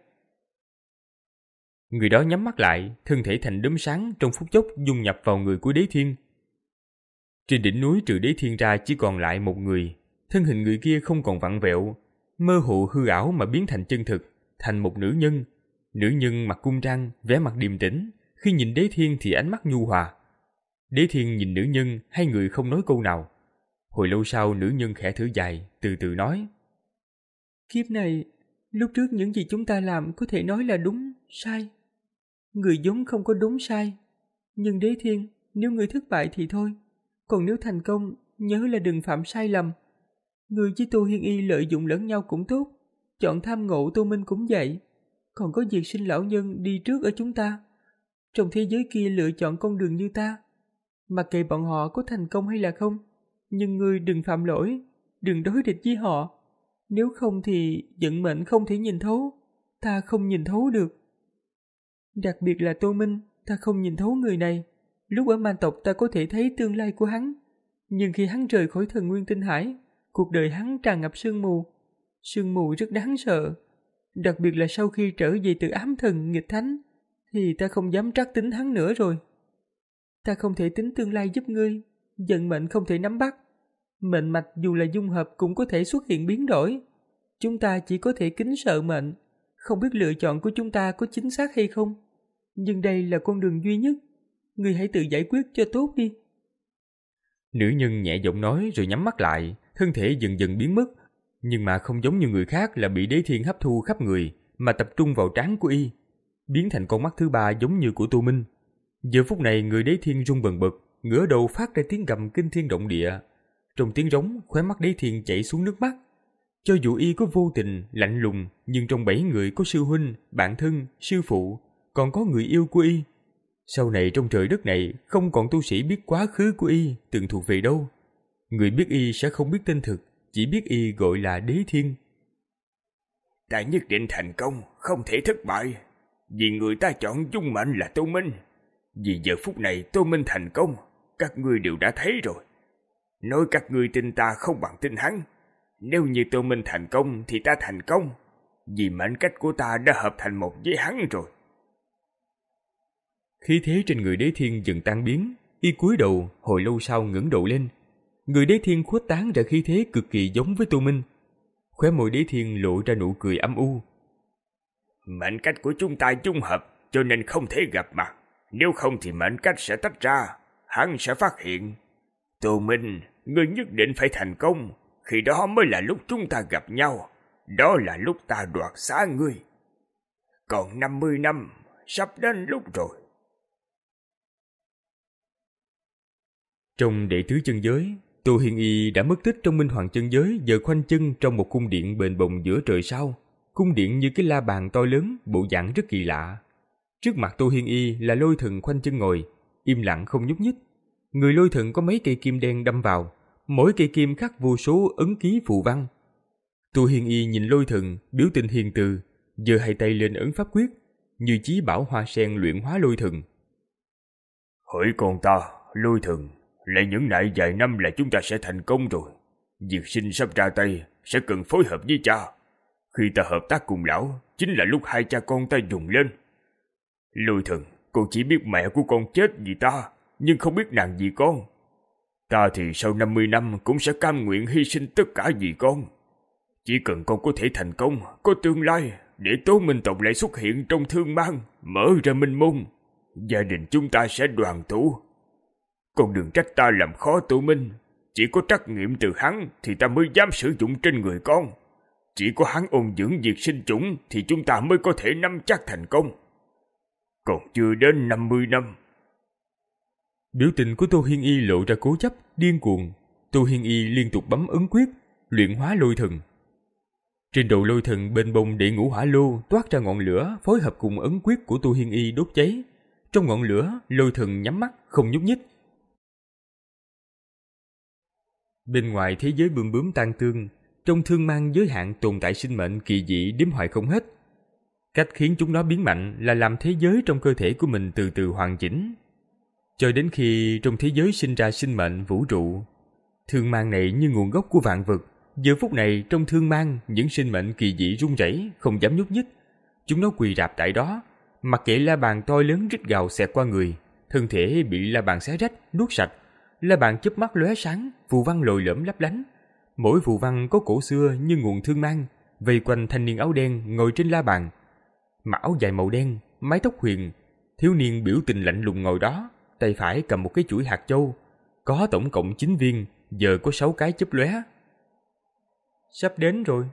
S2: Người đó nhắm mắt lại, thân thể thành đốm sáng trong phút chốc dung nhập vào người của Đế Thiên. Trên đỉnh núi trừ Đế Thiên ra chỉ còn lại một người, thân hình người kia không còn vặn vẹo, mơ hồ hư ảo mà biến thành chân thực, thành một nữ nhân. Nữ nhân mặc cung trang, vẻ mặt điềm tĩnh, khi nhìn Đế Thiên thì ánh mắt nhu hòa. Đế Thiên nhìn nữ nhân, hai người không nói câu nào. Hồi lâu sau nữ nhân khẽ thở dài, từ từ nói:
S4: Kiếp này, lúc trước những gì chúng ta làm có thể nói là đúng, sai. Người vốn không có đúng sai. Nhưng Đế Thiên, nếu người thất bại thì thôi. Còn nếu thành công, nhớ là đừng phạm sai lầm. Người với Tô Hiên Y lợi dụng lẫn nhau cũng tốt. Chọn tham ngộ Tô Minh cũng vậy. Còn có Diệt Sinh lão nhân đi trước ở chúng ta. Trong thế giới kia lựa chọn con đường như ta. Mặc kệ bọn họ có thành công hay là không. Nhưng ngươi đừng phạm lỗi, đừng đối địch với họ. Nếu không thì vận mệnh không thể nhìn thấu. Ta không nhìn thấu được. Đặc biệt là Tô Minh, ta không nhìn thấu người này. Lúc ở Man tộc ta có thể thấy tương lai của hắn. Nhưng khi hắn rời khỏi thần nguyên tinh hải, cuộc đời hắn tràn ngập sương mù. Sương mù rất đáng sợ. Đặc biệt là sau khi trở về từ ám thần nghịch thánh, thì ta không dám trắc tính hắn nữa rồi. Ta không thể tính tương lai giúp ngươi, vận mệnh không thể nắm bắt. Mệnh mạch dù là dung hợp cũng có thể xuất hiện biến đổi. Chúng ta chỉ có thể kính sợ mệnh, không biết lựa chọn của chúng ta có chính xác hay không. Nhưng đây là con đường duy nhất, ngươi hãy tự giải quyết cho tốt đi.
S2: Nữ nhân nhẹ giọng nói rồi nhắm mắt lại, thân thể dần dần biến mất, nhưng mà không giống như người khác là bị Đế Thiên hấp thu khắp người, mà tập trung vào trán của y, biến thành con mắt thứ ba giống như của Tô Minh. Giờ phút này người Đế Thiên rung bần bật, ngửa đầu phát ra tiếng gầm kinh thiên động địa. Trong tiếng rống, khóe mắt Đế Thiên chảy xuống nước mắt. Cho dù y có vô tình, lạnh lùng, nhưng trong bảy người có sư huynh, bạn thân, sư phụ, còn có người yêu của y. Sau này trong trời đất này không còn tu sĩ biết quá khứ của y từng thuộc về đâu. Người biết y sẽ không biết tên thực, chỉ biết y gọi là Đế Thiên.
S3: Ta nhất định thành công, không thể thất bại. Vì người ta chọn dung mệnh là Tô Minh. Vì giờ phút này Tô Minh thành công, các ngươi đều đã thấy rồi. Nói các ngươi tin ta không bằng tin hắn. Nếu như Tô Minh thành công thì ta thành công. Vì mệnh cách của ta đã hợp thành một với hắn rồi.
S2: Khí thế trên người Đế Thiên dần tan biến, y cúi đầu, hồi lâu sau ngẩng đầu lên. Người Đế Thiên khuếch tán ra khí thế cực kỳ giống với Tô Minh. Khóe môi Đế Thiên lộ ra nụ cười âm u.
S3: Mệnh cách của chúng ta dung hợp, cho nên không thể gặp mặt. Nếu không thì mệnh cách sẽ tách ra, hắn sẽ phát hiện. Tô Minh, ngươi nhất định phải thành công. khi đó mới là lúc chúng ta gặp nhau, đó là lúc ta đoạt xá ngươi. Còn năm mươi năm, sắp đến lúc rồi.
S2: Trong đệ tứ chân giới, Tô Hiên Y đã mất tích trong Minh Hoàng chân giới, giờ khoanh chân trong một cung điện bềnh bồng giữa trời sao. Cung điện như cái la bàn to lớn, bộ dạng rất kỳ lạ. Trước mặt Tô Hiên Y là Lôi Thần khoanh chân ngồi, im lặng không nhúc nhích. Người Lôi Thần có mấy cây kim đen đâm vào, mỗi cây kim khắc vô số ấn ký phù văn. Tô Hiên Y nhìn Lôi Thần, biểu tình hiền từ, giơ hai tay lên ấn pháp quyết, như chí bảo hoa sen luyện hóa Lôi Thần.
S3: Hỡi con ta, Lôi Thần, lại những nại vài năm là chúng ta sẽ thành công rồi. Diệt Sinh sắp ra tay, sẽ cần phối hợp với cha. Khi ta hợp tác cùng lão, chính là lúc hai cha con ta dùng lên. Lôi Thần, con chỉ biết mẹ của con chết vì ta, nhưng không biết nàng vì con. Ta thì sau năm mươi năm cũng sẽ cam nguyện hy sinh tất cả vì con. Chỉ cần con có thể thành công, có tương lai, để Tố Minh tộc lại xuất hiện trong thương mang, mở ra minh môn, gia đình chúng ta sẽ đoàn tụ. Con đừng trách ta làm khó Tố Minh, chỉ có trắc nghiệm từ hắn thì ta mới dám sử dụng trên người con. Chỉ có hắn ôn dưỡng Diệt Sinh chủng thì chúng ta mới có thể nắm chắc thành công. Còn chưa đến năm mươi năm.
S2: Biểu tình của Tô Hiên Y lộ ra cố chấp, điên cuồng. Tô Hiên Y liên tục bấm ấn quyết, luyện hóa Lôi Thần. Trên đầu Lôi Thần bên bông đệ ngũ hỏa lô toát ra ngọn lửa, phối hợp cùng ấn quyết của Tô Hiên Y đốt cháy. Trong ngọn lửa, Lôi Thần nhắm mắt, không nhúc nhích. Bên ngoài thế giới bươm bướm tan tương, trong thương mang giới hạn tồn tại sinh mệnh kỳ dị đếm hoài không hết. Cách khiến chúng nó biến mạnh là làm thế giới trong cơ thể của mình từ từ hoàn chỉnh, cho đến khi trong thế giới sinh ra sinh mệnh vũ trụ. Thương mang này như nguồn gốc của vạn vật. Giờ phút này trong thương mang, những sinh mệnh kỳ dị run rẩy, không dám nhúc nhích. Chúng nó quỳ rạp tại đó, mặc kệ la bàn to lớn rít gào xẹt qua người, thân thể bị la bàn xé rách, nuốt sạch. La bàn chớp mắt lóe sáng, phù văn lồi lõm lấp lánh. Mỗi phù văn có cổ xưa như nguồn thương mang, vây quanh thanh niên áo đen ngồi trên la bàn. Mặc áo dài màu đen, mái tóc huyền, thiếu niên biểu tình lạnh lùng ngồi đó, tay phải cầm một cái chuỗi hạt châu, có tổng cộng chín viên, giờ có sáu cái chớp lóe. Sắp đến rồi.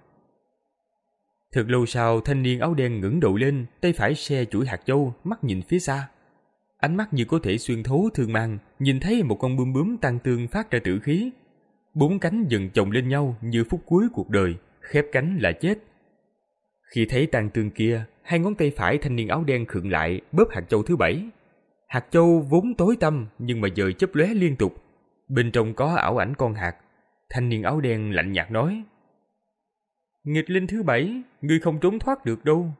S2: Thật lâu sau, thanh niên áo đen ngẩng đầu lên, tay phải xe chuỗi hạt châu, mắt nhìn phía xa. Ánh mắt như có thể xuyên thấu thương mang, nhìn thấy một con bươm bướm tan tương phát ra tử khí. Bốn cánh dần chồng lên nhau như phút cuối cuộc đời, khép cánh là chết. Khi thấy tan tương kia, hai ngón tay phải thanh niên áo đen khựng lại, bóp hạt châu thứ bảy. Hạt châu vốn tối tăm nhưng mà giờ chớp lóe liên tục. Bên trong có ảo ảnh con hạt. Thanh niên áo đen lạnh nhạt nói: Nghịch linh thứ bảy, ngươi không trốn thoát được đâu.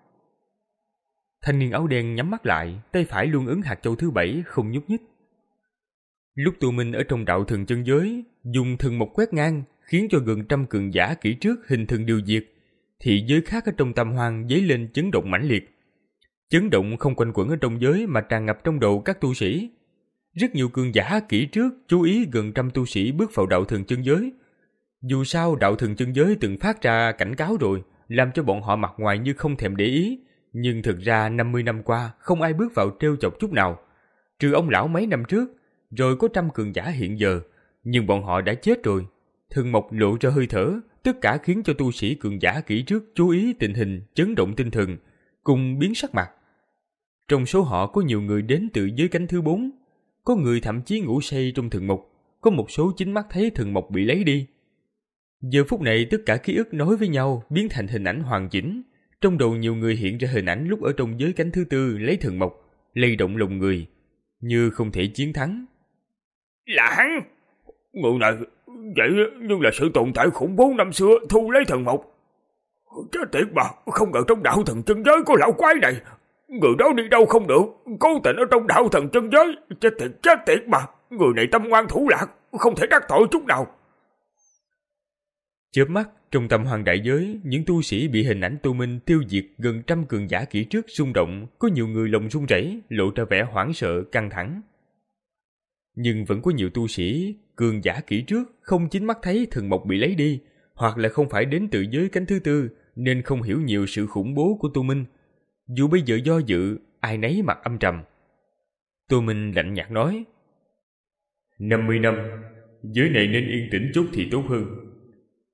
S2: Thanh niên áo đen nhắm mắt lại, tay phải luôn ấn hạt châu thứ bảy, không nhúc nhích. Lúc Tô Minh ở trong đạo thần chân giới, dùng thần mộc quét ngang, khiến cho gần trăm cường giả kỹ trước hình thần đều diệt, thì giới khác ở trong Tam Hoang dấy lên chấn động mãnh liệt. Chấn động không quanh quẩn ở trong giới mà tràn ngập trong đầu các tu sĩ. Rất nhiều cường giả kỹ trước chú ý gần trăm tu sĩ bước vào đạo thần chân giới. Dù sao đạo thần chân giới từng phát ra cảnh cáo rồi, làm cho bọn họ mặt ngoài như không thèm để ý, nhưng thực ra năm mươi năm qua không ai bước vào trêu chọc chút nào. Trừ ông lão mấy năm trước, rồi có trăm cường giả hiện giờ, nhưng bọn họ đã chết rồi. Thần mộc lộ ra hơi thở, tất cả khiến cho tu sĩ cường giả kỹ trước chú ý tình hình, chấn động tinh thần, cùng biến sắc mặt. Trong số họ có nhiều người đến từ giới cánh thứ bốn, có người thậm chí ngủ say trong thần mộc, có một số chính mắt thấy thần mộc bị lấy đi. Giờ phút này tất cả ký ức nối với nhau biến thành hình ảnh hoàn chỉnh. Trong đầu nhiều người hiện ra hình ảnh lúc ở trong giới cánh thứ tư lấy thần mộc, lay động lòng người, như không thể chiến thắng.
S3: Là hắn! Người này, vậy nhưng là sự tồn tại khủng bố năm xưa thu lấy thần mộc. Chết tiệt mà, không ngờ trong đạo thần chân giới có lão quái này. Người đó đi đâu không được, cố tình ở trong đạo thần chân giới. Chết tiệt, chết tiệt mà, người này tâm ngoan thủ lạc, không thể đắc tội chút nào.
S2: Chớp mắt, trong Tam Hoang đại giới, những tu sĩ bị hình ảnh Tô Minh tiêu diệt gần trăm cường giả kỹ trước rung động, có nhiều người lòng run rẩy, lộ ra vẻ hoảng sợ, căng thẳng. Nhưng vẫn có nhiều tu sĩ, cường giả kỹ trước, không chính mắt thấy thần mộc bị lấy đi, hoặc là không phải đến từ giới cánh thứ tư, nên không hiểu nhiều sự khủng bố của Tô Minh. Dù bây giờ do dự, ai nấy mặt âm trầm. Tô Minh lạnh nhạt nói: năm mươi năm, giới này nên yên tĩnh chút thì tốt hơn.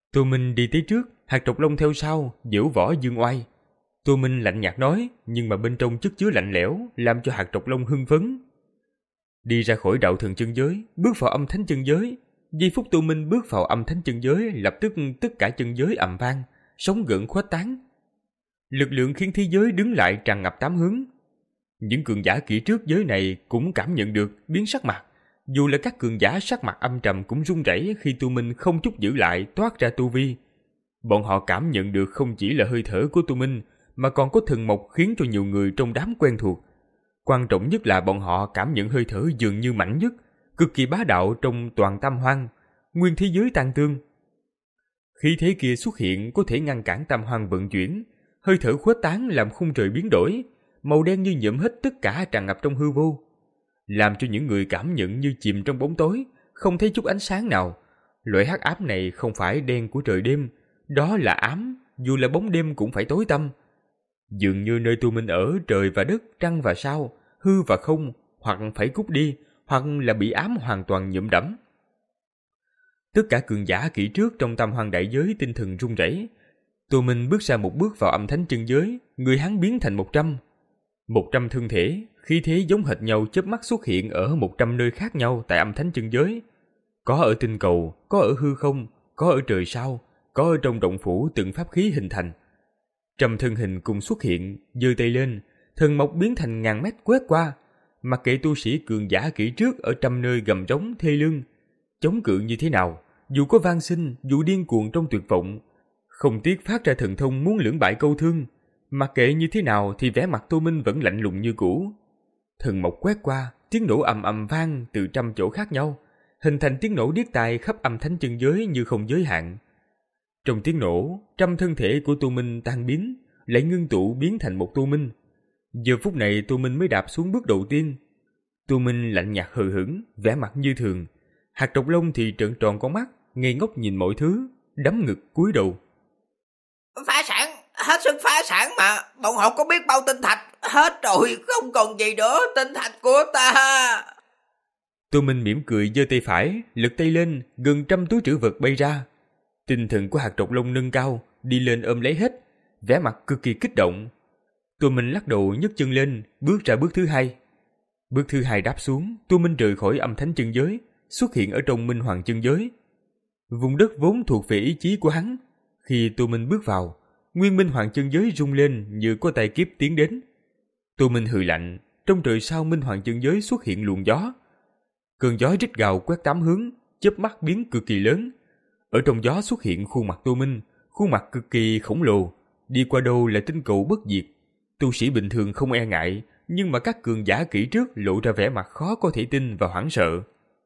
S2: Tô Minh đi tới trước, Hạt Trọc Long theo sau, giễu võ dương oai. Tô Minh lạnh nhạt nói, nhưng mà bên trong chất chứa lạnh lẽo, làm cho Hạt Trọc Long hưng phấn. Đi ra khỏi đạo thần chân giới, bước vào âm thánh chân giới. Giây phút Tô Minh bước vào âm thánh chân giới, lập tức tất cả chân giới ầm vang, sóng gợn khuếch tán. Lực lượng khiến thế giới đứng lại tràn ngập tám hướng. Những cường giả kỹ trước giới này cũng cảm nhận được biến sắc mặt. Dù là các cường giả sắc mặt âm trầm cũng run rẩy khi Tu Minh không chút giữ lại toát ra tu vi. Bọn họ cảm nhận được không chỉ là hơi thở của Tu Minh, mà còn có thần mộc khiến cho nhiều người trong đám quen thuộc. Quan trọng nhất là bọn họ cảm nhận hơi thở dường như mạnh nhất, cực kỳ bá đạo trong toàn tam hoang, nguyên thế giới tan tương. Khí thế kia xuất hiện có thể ngăn cản tam hoang vận chuyển, hơi thở khuếch tán làm khung trời biến đổi, màu đen như nhuộm hết tất cả tràn ngập trong hư vô, làm cho những người cảm nhận như chìm trong bóng tối, không thấy chút ánh sáng nào. Loại hắc ám này không phải đen của trời đêm, đó là ám, dù là bóng đêm cũng phải tối tăm. Dường như nơi Tu Minh ở, trời và đất, trăng và sao, hư và không, hoặc phải cút đi, hoặc là bị ám hoàn toàn nhuộm đẫm. Tất cả cường giả kỹ trước trong tam hoang đại giới tinh thần run rẩy. Tu Minh bước ra một bước vào âm thánh chân giới, người hắn biến thành một trăm. Một trăm thân thể, khí thế giống hệt nhau chớp mắt xuất hiện ở một trăm nơi khác nhau tại âm thánh chân giới. Có ở tinh cầu, có ở hư không, có ở trời sao, có ở trong động phủ từng pháp khí hình thành. Trăm thân hình cùng xuất hiện, giơ tay lên, thần mộc biến thành ngàn mét quét qua. Mặc kệ tu sĩ cường giả kỹ trước ở trăm nơi gầm trống thê lương, chống cự như thế nào, dù có van xin, dù điên cuồng trong tuyệt vọng, không tiếc phát ra thần thông muốn lưỡng bại câu thương. Mặc kệ như thế nào thì vẻ mặt Tô Minh vẫn lạnh lùng như cũ. Thần mộc quét qua, tiếng nổ ầm ầm vang từ trăm chỗ khác nhau, hình thành tiếng nổ điếc tai khắp âm thánh chân giới như không giới hạn. Trong tiếng nổ, trăm thân thể của Tô Minh tan biến, lại ngưng tụ biến thành một Tô Minh. Giờ phút này Tô Minh mới đạp xuống bước đầu tiên. Tô Minh lạnh nhạt hờ hững, vẻ mặt như thường. Hạt Trọc Long thì trợn tròn con mắt, ngây ngốc nhìn mọi thứ, đấm ngực cúi đầu.
S5: Phá sản, hết sức phá sản mà, bọn họ có biết bao tinh thạch, hết rồi, không còn gì nữa, tinh thạch của ta.
S2: Tô Minh mỉm cười giơ tay phải, lật tay lên, gần trăm túi trữ vật bay ra. Tinh thần của Hạt Trọc Long nâng cao, đi lên ôm lấy hết, vẻ mặt cực kỳ kích động. Tô Minh lắc đầu nhấc chân lên, bước ra bước thứ hai. Bước thứ hai đáp xuống, Tô Minh rời khỏi âm thánh chân giới, xuất hiện ở trong minh hoàng chân giới. Vùng đất vốn thuộc về ý chí của hắn. Khi Tô Minh bước vào, nguyên minh hoàng chân giới rung lên như có tay kiếp tiến đến. Tô Minh hừ lạnh, trong trời sao minh hoàng chân giới xuất hiện luồng gió. Cơn gió rít gào quét tám hướng, chớp mắt biến cực kỳ lớn. Ở trong gió xuất hiện khuôn mặt Tô Minh, khuôn mặt cực kỳ khổng lồ, đi qua đâu là tinh cầu bất diệt. Tu sĩ bình thường không e ngại, nhưng mà các cường giả kỹ trước lộ ra vẻ mặt khó có thể tin và hoảng sợ.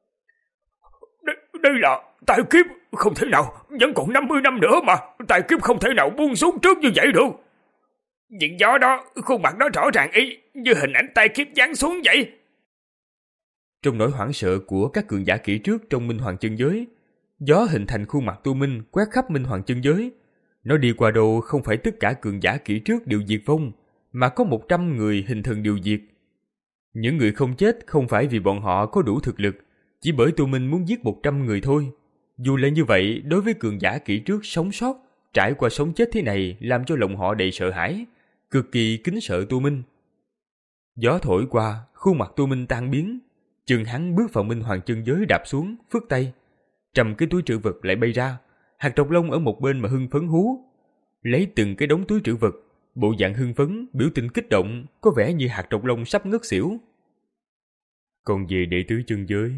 S3: Đây, đây là tài kiếp, không thể nào, vẫn còn năm mươi năm nữa mà, tài kiếp không thể nào buông xuống trước như vậy được. Những gió đó, khuôn mặt đó rõ ràng y, như hình ảnh tài kiếp giáng xuống vậy.
S2: Trong nỗi hoảng sợ của các cường giả kỹ trước trong minh hoàng chân giới, gió hình thành khuôn mặt Tu Minh quét khắp minh hoàng chân giới. Nó đi qua đâu không phải tất cả cường giả kỹ trước đều diệt vong, mà có một trăm người hình thần đều diệt. Những người không chết không phải vì bọn họ có đủ thực lực, chỉ bởi Tu Minh muốn giết một trăm người thôi. Dù là như vậy, đối với cường giả kỹ trước sống sót, trải qua sống chết thế này làm cho lòng họ đầy sợ hãi, cực kỳ kính sợ Tu Minh. Gió thổi qua, khuôn mặt Tu Minh tan biến, chừng hắn bước vào minh hoàng chân giới đạp xuống, phất tay. Trăm cái túi trữ vật lại bay ra, Hạt Trọc Long ở một bên mà hưng phấn hú, lấy từng cái đống túi trữ vật, bộ dạng hưng phấn, biểu tình kích động, có vẻ như Hạt Trọc Long sắp ngất xỉu. Còn về đệ tứ chân giới,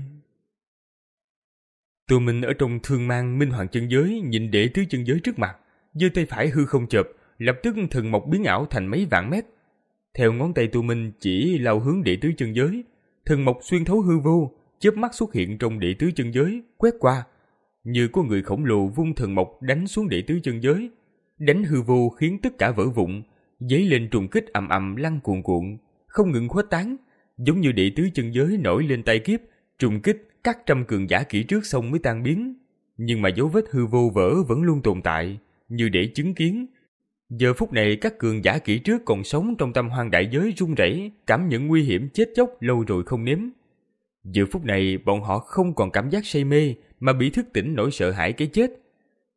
S2: Tô Minh ở trong thương mang minh hoàng chân giới nhìn đệ tứ chân giới trước mặt, giơ tay phải hư không chộp, lập tức thần mộc biến ảo thành mấy vạn mét. Theo ngón tay Tô Minh chỉ lao hướng đệ tứ chân giới, thần mộc xuyên thấu hư vô, chớp mắt xuất hiện trong đệ tứ chân giới, quét qua, như có người khổng lồ vung thần mộc đánh xuống đệ tứ chân giới, đánh hư vô khiến tất cả vỡ vụn, dấy lên trùng kích ầm ầm lăn cuồn cuộn, không ngừng khuếch tán, giống như đệ tứ chân giới nổi lên tai kiếp, trùng kích các trăm cường giả kỹ trước xong mới tan biến. Nhưng mà dấu vết hư vô vỡ vẫn luôn tồn tại, như để chứng kiến. Giờ phút này các cường giả kỹ trước còn sống trong tam hoang đại giới run rẩy, cảm nhận nguy hiểm chết chóc lâu rồi không nếm. Giờ phút này bọn họ không còn cảm giác say mê mà bị thức tỉnh nỗi sợ hãi cái chết.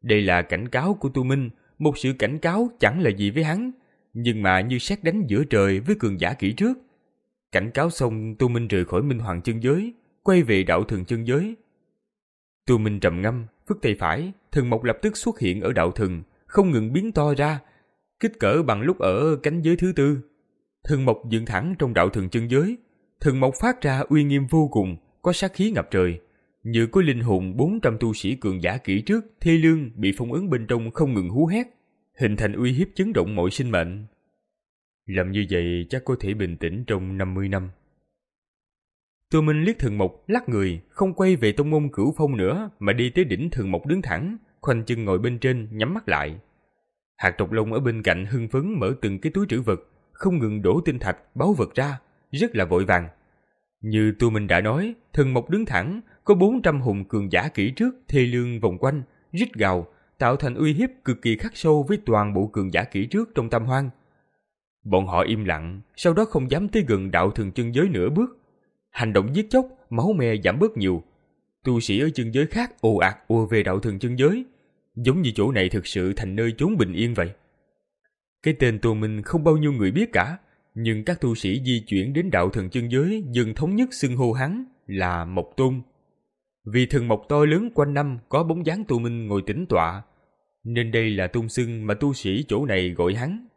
S2: Đây là cảnh cáo của Tu Minh, một sự cảnh cáo chẳng là gì với hắn, nhưng mà như sét đánh giữa trời với cường giả kỹ trước. Cảnh cáo xong, Tu Minh rời khỏi Minh Hoàng chân giới, quay về đạo thần chân giới. Tu Minh trầm ngâm, phất tay phải, thần mộc lập tức xuất hiện ở đạo thần, không ngừng biến to ra, kích cỡ bằng lúc ở cánh giới thứ tư. Thần mộc dựng thẳng trong đạo thần chân giới, thần mộc phát ra uy nghiêm vô cùng, có sát khí ngập trời, như có linh hồn bốn trăm tu sĩ cường giả kỹ trước thê lương bị phong ấn bên trong không ngừng hú hét, hình thành uy hiếp chấn động mọi sinh mệnh. Làm như vậy chắc có thể bình tĩnh trong năm mươi năm. Tô Minh liếc thần mộc, lắc người, không quay về tông môn Cửu Phong nữa mà đi tới đỉnh thần mộc đứng thẳng, khoanh chân ngồi bên trên, nhắm mắt lại. Hạt Độc Long ở bên cạnh hưng phấn mở từng cái túi trữ vật, không ngừng đổ tinh thạch, báu vật ra, rất là vội vàng. Như Tô Minh đã nói, thần mộc đứng thẳng, có bốn trăm hùng cường giả kỹ trước thê lương vòng quanh, rít gào, tạo thành uy hiếp cực kỳ khắc sâu với toàn bộ cường giả kỹ trước trong Tam Hoang. Bọn họ im lặng, sau đó không dám tới gần đạo thần chân giới nửa bước. Hành động giết chóc, máu me giảm bớt nhiều. Tu sĩ ở chân giới khác ồ ạt ùa về đạo thần chân giới, giống như chỗ này thực sự thành nơi chốn bình yên vậy. Cái tên Tô Minh không bao nhiêu người biết cả, nhưng các tu sĩ di chuyển đến đạo thần chân giới dần thống nhất xưng hô hắn là Mộc Tôn. Vì thần mộc to lớn quanh năm có bóng dáng Tô Minh ngồi tĩnh tọa, nên đây là tôn xưng mà tu sĩ chỗ này gọi hắn.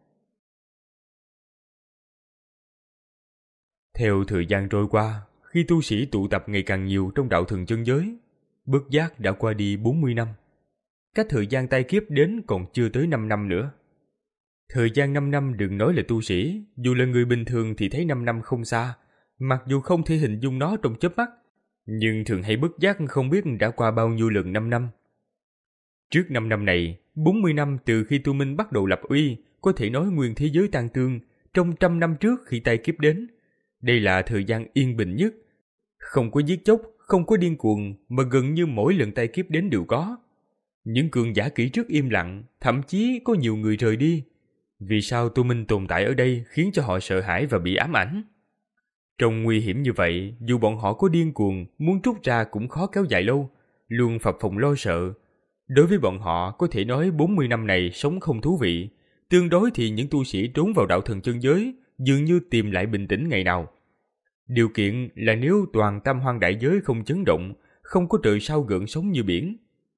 S2: Theo thời gian trôi qua, khi tu sĩ tụ tập ngày càng nhiều trong đạo thần chân giới, bất giác đã qua đi bốn mươi năm. Cách thời gian tai kiếp đến còn chưa tới năm năm nữa. Thời gian năm năm đừng nói là tu sĩ, dù là người bình thường thì thấy năm năm không xa, mặc dù không thể hình dung nó trong chớp mắt, nhưng thường hay bất giác không biết đã qua bao nhiêu lần năm năm. Trước năm năm này, bốn mươi năm từ khi Tu Minh bắt đầu lập uy, có thể nói nguyên thế giới tan tương, trong trăm năm trước khi tai kiếp đến. Đây là thời gian yên bình nhất, không có giết chóc, không có điên cuồng, mà gần như mỗi lần tai kiếp đến đều có. Những cường giả kỹ trước im lặng, thậm chí có nhiều người rời đi. Vì sao Tu Minh tồn tại ở đây khiến cho họ sợ hãi và bị ám ảnh? Trong nguy hiểm như vậy, dù bọn họ có điên cuồng, muốn trút ra cũng khó kéo dài lâu, luôn phập phồng lo sợ. Đối với bọn họ, có thể nói bốn mươi năm này sống không thú vị. Tương đối thì những tu sĩ trốn vào đạo thần chân giới dường như tìm lại bình tĩnh ngày nào. Điều kiện là nếu toàn Tam Hoang đại giới không chấn động, không có trời sao gợn sóng như biển.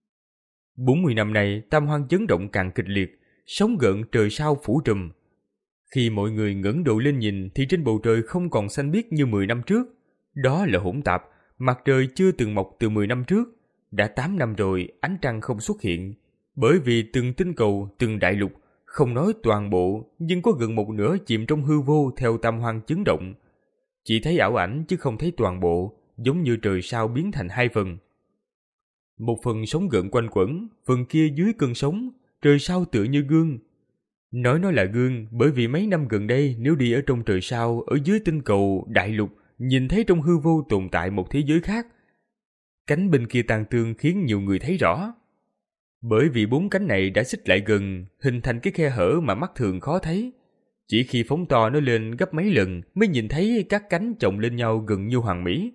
S2: bốn mươi năm nay, Tam Hoang chấn động càng kịch liệt, sóng gợn trời sao phủ trùm. Khi mọi người ngẩng đầu lên nhìn thì trên bầu trời không còn xanh biếc như mười năm trước. Đó là hỗn tạp, mặt trời chưa từng mọc từ mười năm trước. Đã tám năm rồi ánh trăng không xuất hiện, bởi vì từng tinh cầu, từng đại lục, không nói toàn bộ, nhưng có gần một nửa chìm trong hư vô theo Tam Hoang chấn động. Chỉ thấy ảo ảnh chứ không thấy toàn bộ, giống như trời sao biến thành hai phần. Một phần sóng gợn quanh quẩn, phần kia dưới cơn sóng, trời sao tựa như gương. Nói nó là gương bởi vì mấy năm gần đây nếu đi ở trong trời sao, ở dưới tinh cầu, đại lục, nhìn thấy trong hư vô tồn tại một thế giới khác. Cánh bên kia tàn tương khiến nhiều người thấy rõ. Bởi vì bốn cánh này đã xích lại gần, hình thành cái khe hở mà mắt thường khó thấy. Chỉ khi phóng to nó lên gấp mấy lần mới nhìn thấy các cánh chồng lên nhau gần như hoàn mỹ.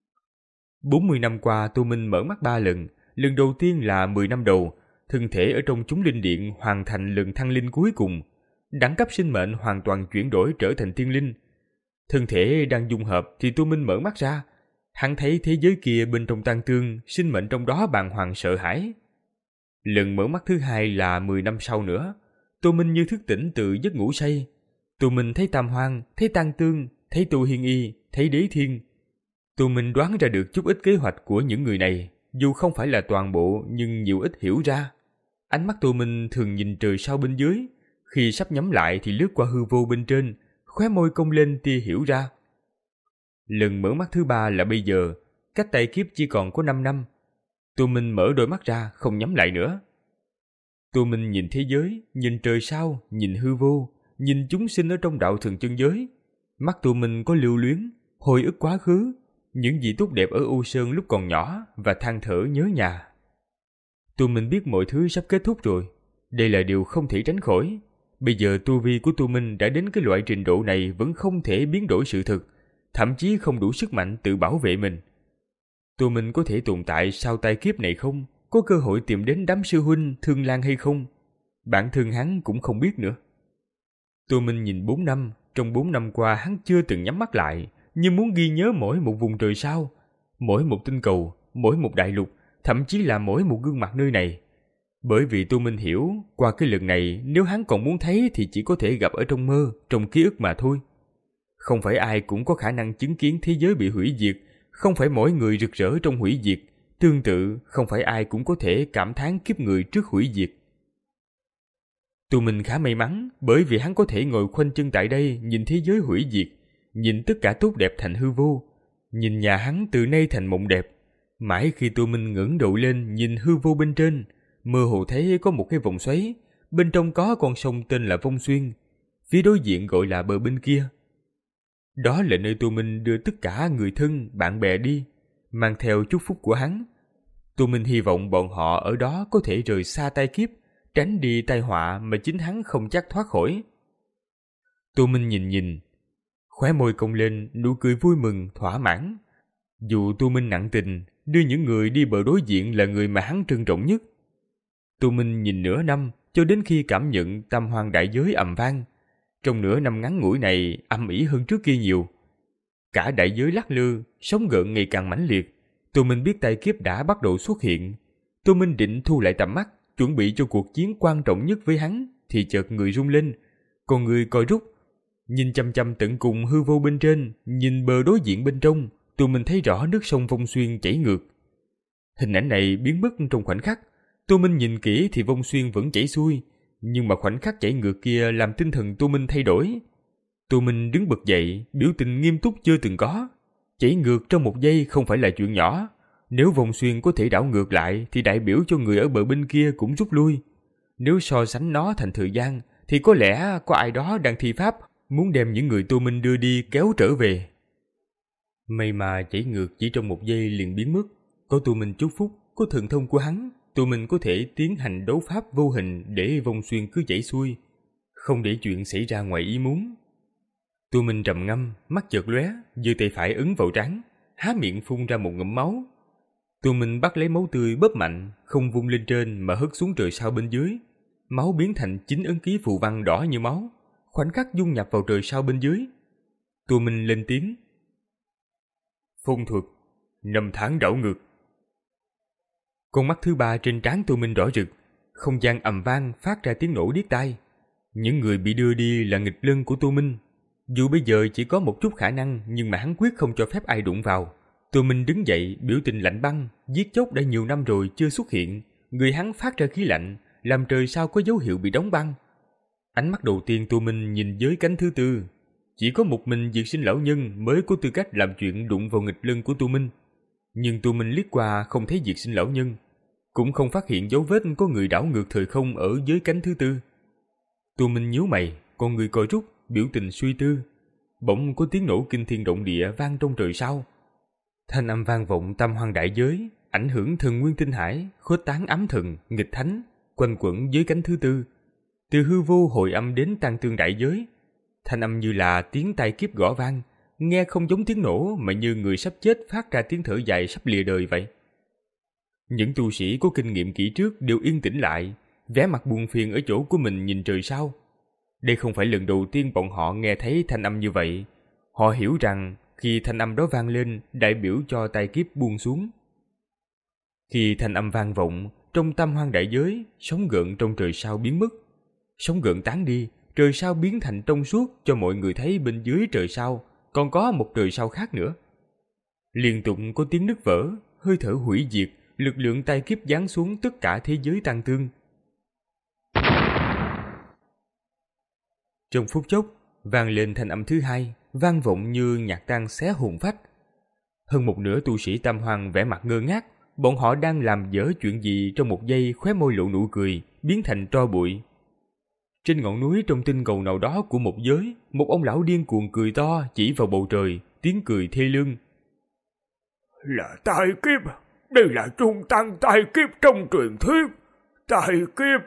S2: bốn mươi năm qua Tô Minh mở mắt ba lần, lần đầu tiên là mười năm đầu, thân thể ở trong chúng linh điện hoàn thành lần thăng linh cuối cùng, đẳng cấp sinh mệnh hoàn toàn chuyển đổi trở thành tiên linh. Thân thể đang dung hợp thì Tô Minh mở mắt ra, hắn thấy thế giới kia bên trong tan tương, sinh mệnh trong đó bàng hoàng sợ hãi. Lần mở mắt thứ hai là mười năm sau nữa, Tô Minh như thức tỉnh từ giấc ngủ say. Tô Minh thấy Tam Hoang, thấy tan tương, thấy Tu Hiên Y, thấy Đế Thiên. Tô Minh đoán ra được chút ít kế hoạch của những người này, dù không phải là toàn bộ nhưng nhiều ít hiểu ra. Ánh mắt Tô Minh thường nhìn trời sao bên dưới, khi sắp nhắm lại thì lướt qua hư vô bên trên, khóe môi cong lên tia hiểu ra. Lần mở mắt thứ ba là bây giờ, cách tai kiếp chỉ còn có năm năm. Tô Minh mở đôi mắt ra, không nhắm lại nữa. Tô Minh nhìn thế giới, nhìn trời sao, nhìn hư vô, nhìn chúng sinh ở trong đạo thần chân giới. Mắt Tô Minh có lưu luyến, hồi ức quá khứ, những gì tốt đẹp ở U Sơn lúc còn nhỏ và than thở nhớ nhà. Tô Minh biết mọi thứ sắp kết thúc rồi, đây là điều không thể tránh khỏi. Bây giờ tu vi của Tô Minh đã đến cái loại trình độ này vẫn không thể biến đổi sự thực, thậm chí không đủ sức mạnh tự bảo vệ mình. Tô Minh có thể tồn tại sau tai kiếp này không? có cơ hội tìm đến đám sư huynh Thương Lan hay không? Bản thân hắn cũng không biết nữa. Tô Minh nhìn bốn năm, trong bốn năm qua hắn chưa từng nhắm mắt lại, nhưng muốn ghi nhớ mỗi một vùng trời sao, mỗi một tinh cầu, mỗi một đại lục, thậm chí là mỗi một gương mặt nơi này. Bởi vì Tô Minh hiểu, qua cái lần này nếu hắn còn muốn thấy thì chỉ có thể gặp ở trong mơ, trong ký ức mà thôi. Không phải ai cũng có khả năng chứng kiến thế giới bị hủy diệt, không phải mỗi người rực rỡ trong hủy diệt, tương tự không phải ai cũng có thể cảm thán kiếp người trước hủy diệt. Tô Minh khá may mắn bởi vì hắn có thể ngồi khoanh chân tại đây nhìn thế giới hủy diệt, nhìn tất cả tốt đẹp thành hư vô, nhìn nhà hắn từ nay thành mộng đẹp. Mãi khi Tô Minh ngẩng đầu lên nhìn hư vô bên trên, mơ hồ thấy có một cái vòng xoáy, bên trong có con sông tên là Vong Xuyên, phía đối diện gọi là bờ bên kia. Đó là nơi Tô Minh đưa tất cả người thân, bạn bè đi, mang theo chúc phúc của hắn. Tô Minh hy vọng bọn họ ở đó có thể rời xa tai kiếp, tránh đi tai họa mà chính hắn không chắc thoát khỏi. Tô Minh nhìn nhìn, khóe môi cong lên nụ cười vui mừng, thỏa mãn. Dù Tô Minh nặng tình, đưa những người đi bờ đối diện là người mà hắn trân trọng nhất. Tô Minh nhìn nửa năm cho đến khi cảm nhận tam hoang đại giới ầm vang. Trong nửa năm ngắn ngủi này âm ỉ hơn trước kia nhiều. Cả đại giới lắc lư, sóng gợn ngày càng mãnh liệt. Tô Minh biết tai kiếp đã bắt đầu xuất hiện. Tô Minh định thu lại tầm mắt, chuẩn bị cho cuộc chiến quan trọng nhất với hắn, thì chợt người rung lên, con người co rút. Nhìn chăm chăm tận cùng hư vô bên trên, nhìn bờ đối diện bên trong, Tô Minh thấy rõ nước sông Vong Xuyên chảy ngược. Hình ảnh này biến mất trong khoảnh khắc. Tô Minh nhìn kỹ thì Vong Xuyên vẫn chảy xuôi, nhưng mà khoảnh khắc chảy ngược kia làm tinh thần Tô Minh thay đổi. Tô Minh đứng bật dậy, biểu tình nghiêm túc chưa từng có. Chảy ngược trong một giây không phải là chuyện nhỏ. Nếu Vong Xuyên có thể đảo ngược lại thì đại biểu cho người ở bờ bên kia cũng rút lui. Nếu so sánh nó thành thời gian thì có lẽ có ai đó đang thi pháp muốn đem những người Tô Minh đưa đi kéo trở về. May mà chảy ngược chỉ trong một giây liền biến mất. Có Tô Minh chúc phúc, có thần thông của hắn, Tô Minh có thể tiến hành đấu pháp vô hình để Vong Xuyên cứ chảy xuôi, không để chuyện xảy ra ngoài ý muốn. Tô Minh trầm ngâm, mắt chợt lóe, giơ tay phải ấn vào trán, há miệng phun ra một ngụm máu. Tô Minh bắt lấy máu tươi bóp mạnh, không vung lên trên mà hất xuống trời sao bên dưới. Máu biến thành chín ấn ký phù văn đỏ như máu, khoảnh khắc dung nhập vào trời sao bên dưới. Tô Minh lên tiếng: Phong thuật, năm tháng đảo ngược. Con mắt thứ ba trên trán Tô Minh đỏ rực, không gian ầm vang phát ra tiếng nổ điếc tai. Những người bị đưa đi là nghịch lân của Tô Minh. Dù bây giờ chỉ có một chút khả năng, nhưng mà hắn quyết không cho phép ai đụng vào. Tô Minh đứng dậy, biểu tình lạnh băng, giết chóc đã nhiều năm rồi chưa xuất hiện, người hắn phát ra khí lạnh, làm trời sao có dấu hiệu bị đóng băng. Ánh mắt đầu tiên Tô Minh nhìn giới cánh thứ tư, chỉ có một mình Diệt Sinh lão nhân mới có tư cách làm chuyện đụng vào nghịch lân của Tô Minh. Nhưng Tô Minh liếc qua không thấy Diệt Sinh lão nhân, cũng không phát hiện dấu vết có người đảo ngược thời không ở giới cánh thứ tư. Tô Minh nhíu mày, con người co rút, biểu tình suy tư. Bỗng có tiếng nổ kinh thiên động địa vang trong trời sao. Thanh âm vang vọng tam hoang đại giới, ảnh hưởng thần nguyên tinh hải, khuếch tán ám thần, nghịch thánh, quanh quẩn dưới cánh thứ tư. Từ hư vô hội âm đến tan tương đại giới. Thanh âm như là tiếng tai kiếp gõ vang, nghe không giống tiếng nổ mà như người sắp chết phát ra tiếng thở dài sắp lìa đời vậy. Những tu sĩ có kinh nghiệm kỹ trước đều yên tĩnh lại, vẻ mặt buồn phiền ở chỗ của mình nhìn trời sao. Đây không phải lần đầu tiên bọn họ nghe thấy thanh âm như vậy. Họ hiểu rằng khi thanh âm đó vang lên đại biểu cho tai kiếp buông xuống. Khi thanh âm vang vọng, trong tam hoang đại giới, sóng gợn trong trời sao biến mất. Sóng gợn tán đi, trời sao biến thành trong suốt cho mọi người thấy bên dưới trời sao còn có một trời sao khác nữa. Liên tục có tiếng nứt vỡ, hơi thở hủy diệt, lực lượng tai kiếp giáng xuống tất cả thế giới tan tương. Trong phút chốc, vang lên thanh âm thứ hai, vang vọng như nhạc tan xé hồn phách. Hơn một nửa tu sĩ tam hoang vẻ mặt ngơ ngác, bọn họ đang làm dở chuyện gì trong một giây khóe môi lộ nụ cười, biến thành tro bụi. Trên ngọn núi trong tinh cầu nào đó của một giới, một ông lão điên cuồng cười to chỉ vào bầu trời, tiếng cười thê lương.
S3: Là tai kiếp, đây là trung tăng tai kiếp trong truyền thuyết, tai kiếp.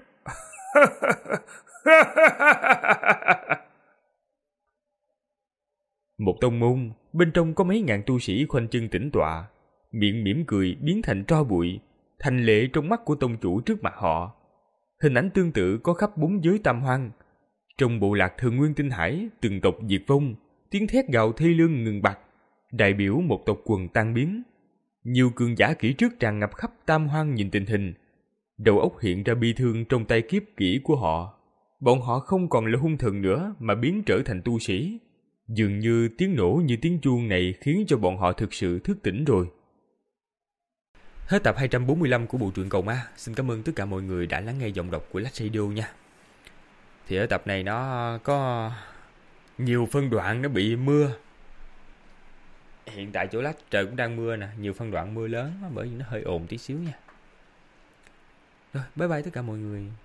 S2: Một tông môn, bên trong có mấy ngàn tu sĩ khoanh chân tĩnh tọa, miệng mỉm cười biến thành tro bụi, thành lệ trong mắt của tông chủ trước mặt họ. Hình ảnh tương tự có khắp bốn giới tam hoang. Trong bộ lạc Thường Nguyên Tinh Hải, từng tộc diệt vong, tiếng thét gào thê lương ngừng bặt, đại biểu một tộc quần tan biến. Nhiều cường giả kỹ trước tràn ngập khắp tam hoang nhìn tình hình, đầu óc hiện ra bi thương trong tay kiếp kỹ của họ. Bọn họ không còn là hung thần nữa mà biến trở thành tu sĩ. Dường như tiếng nổ như tiếng chuông này khiến cho bọn họ thực sự thức tỉnh rồi. Hết tập hai trăm bốn mươi lăm của bộ truyện Cầu Ma. Xin cảm ơn tất cả mọi người đã lắng nghe giọng đọc của Lách Radio nha. Thì ở tập này nó có nhiều phân đoạn nó bị mưa. Hiện tại chỗ Lách trời cũng đang mưa nè, nhiều phân đoạn mưa lớn bởi vì nó hơi ồn tí xíu nha. Rồi, bye bye tất cả mọi người.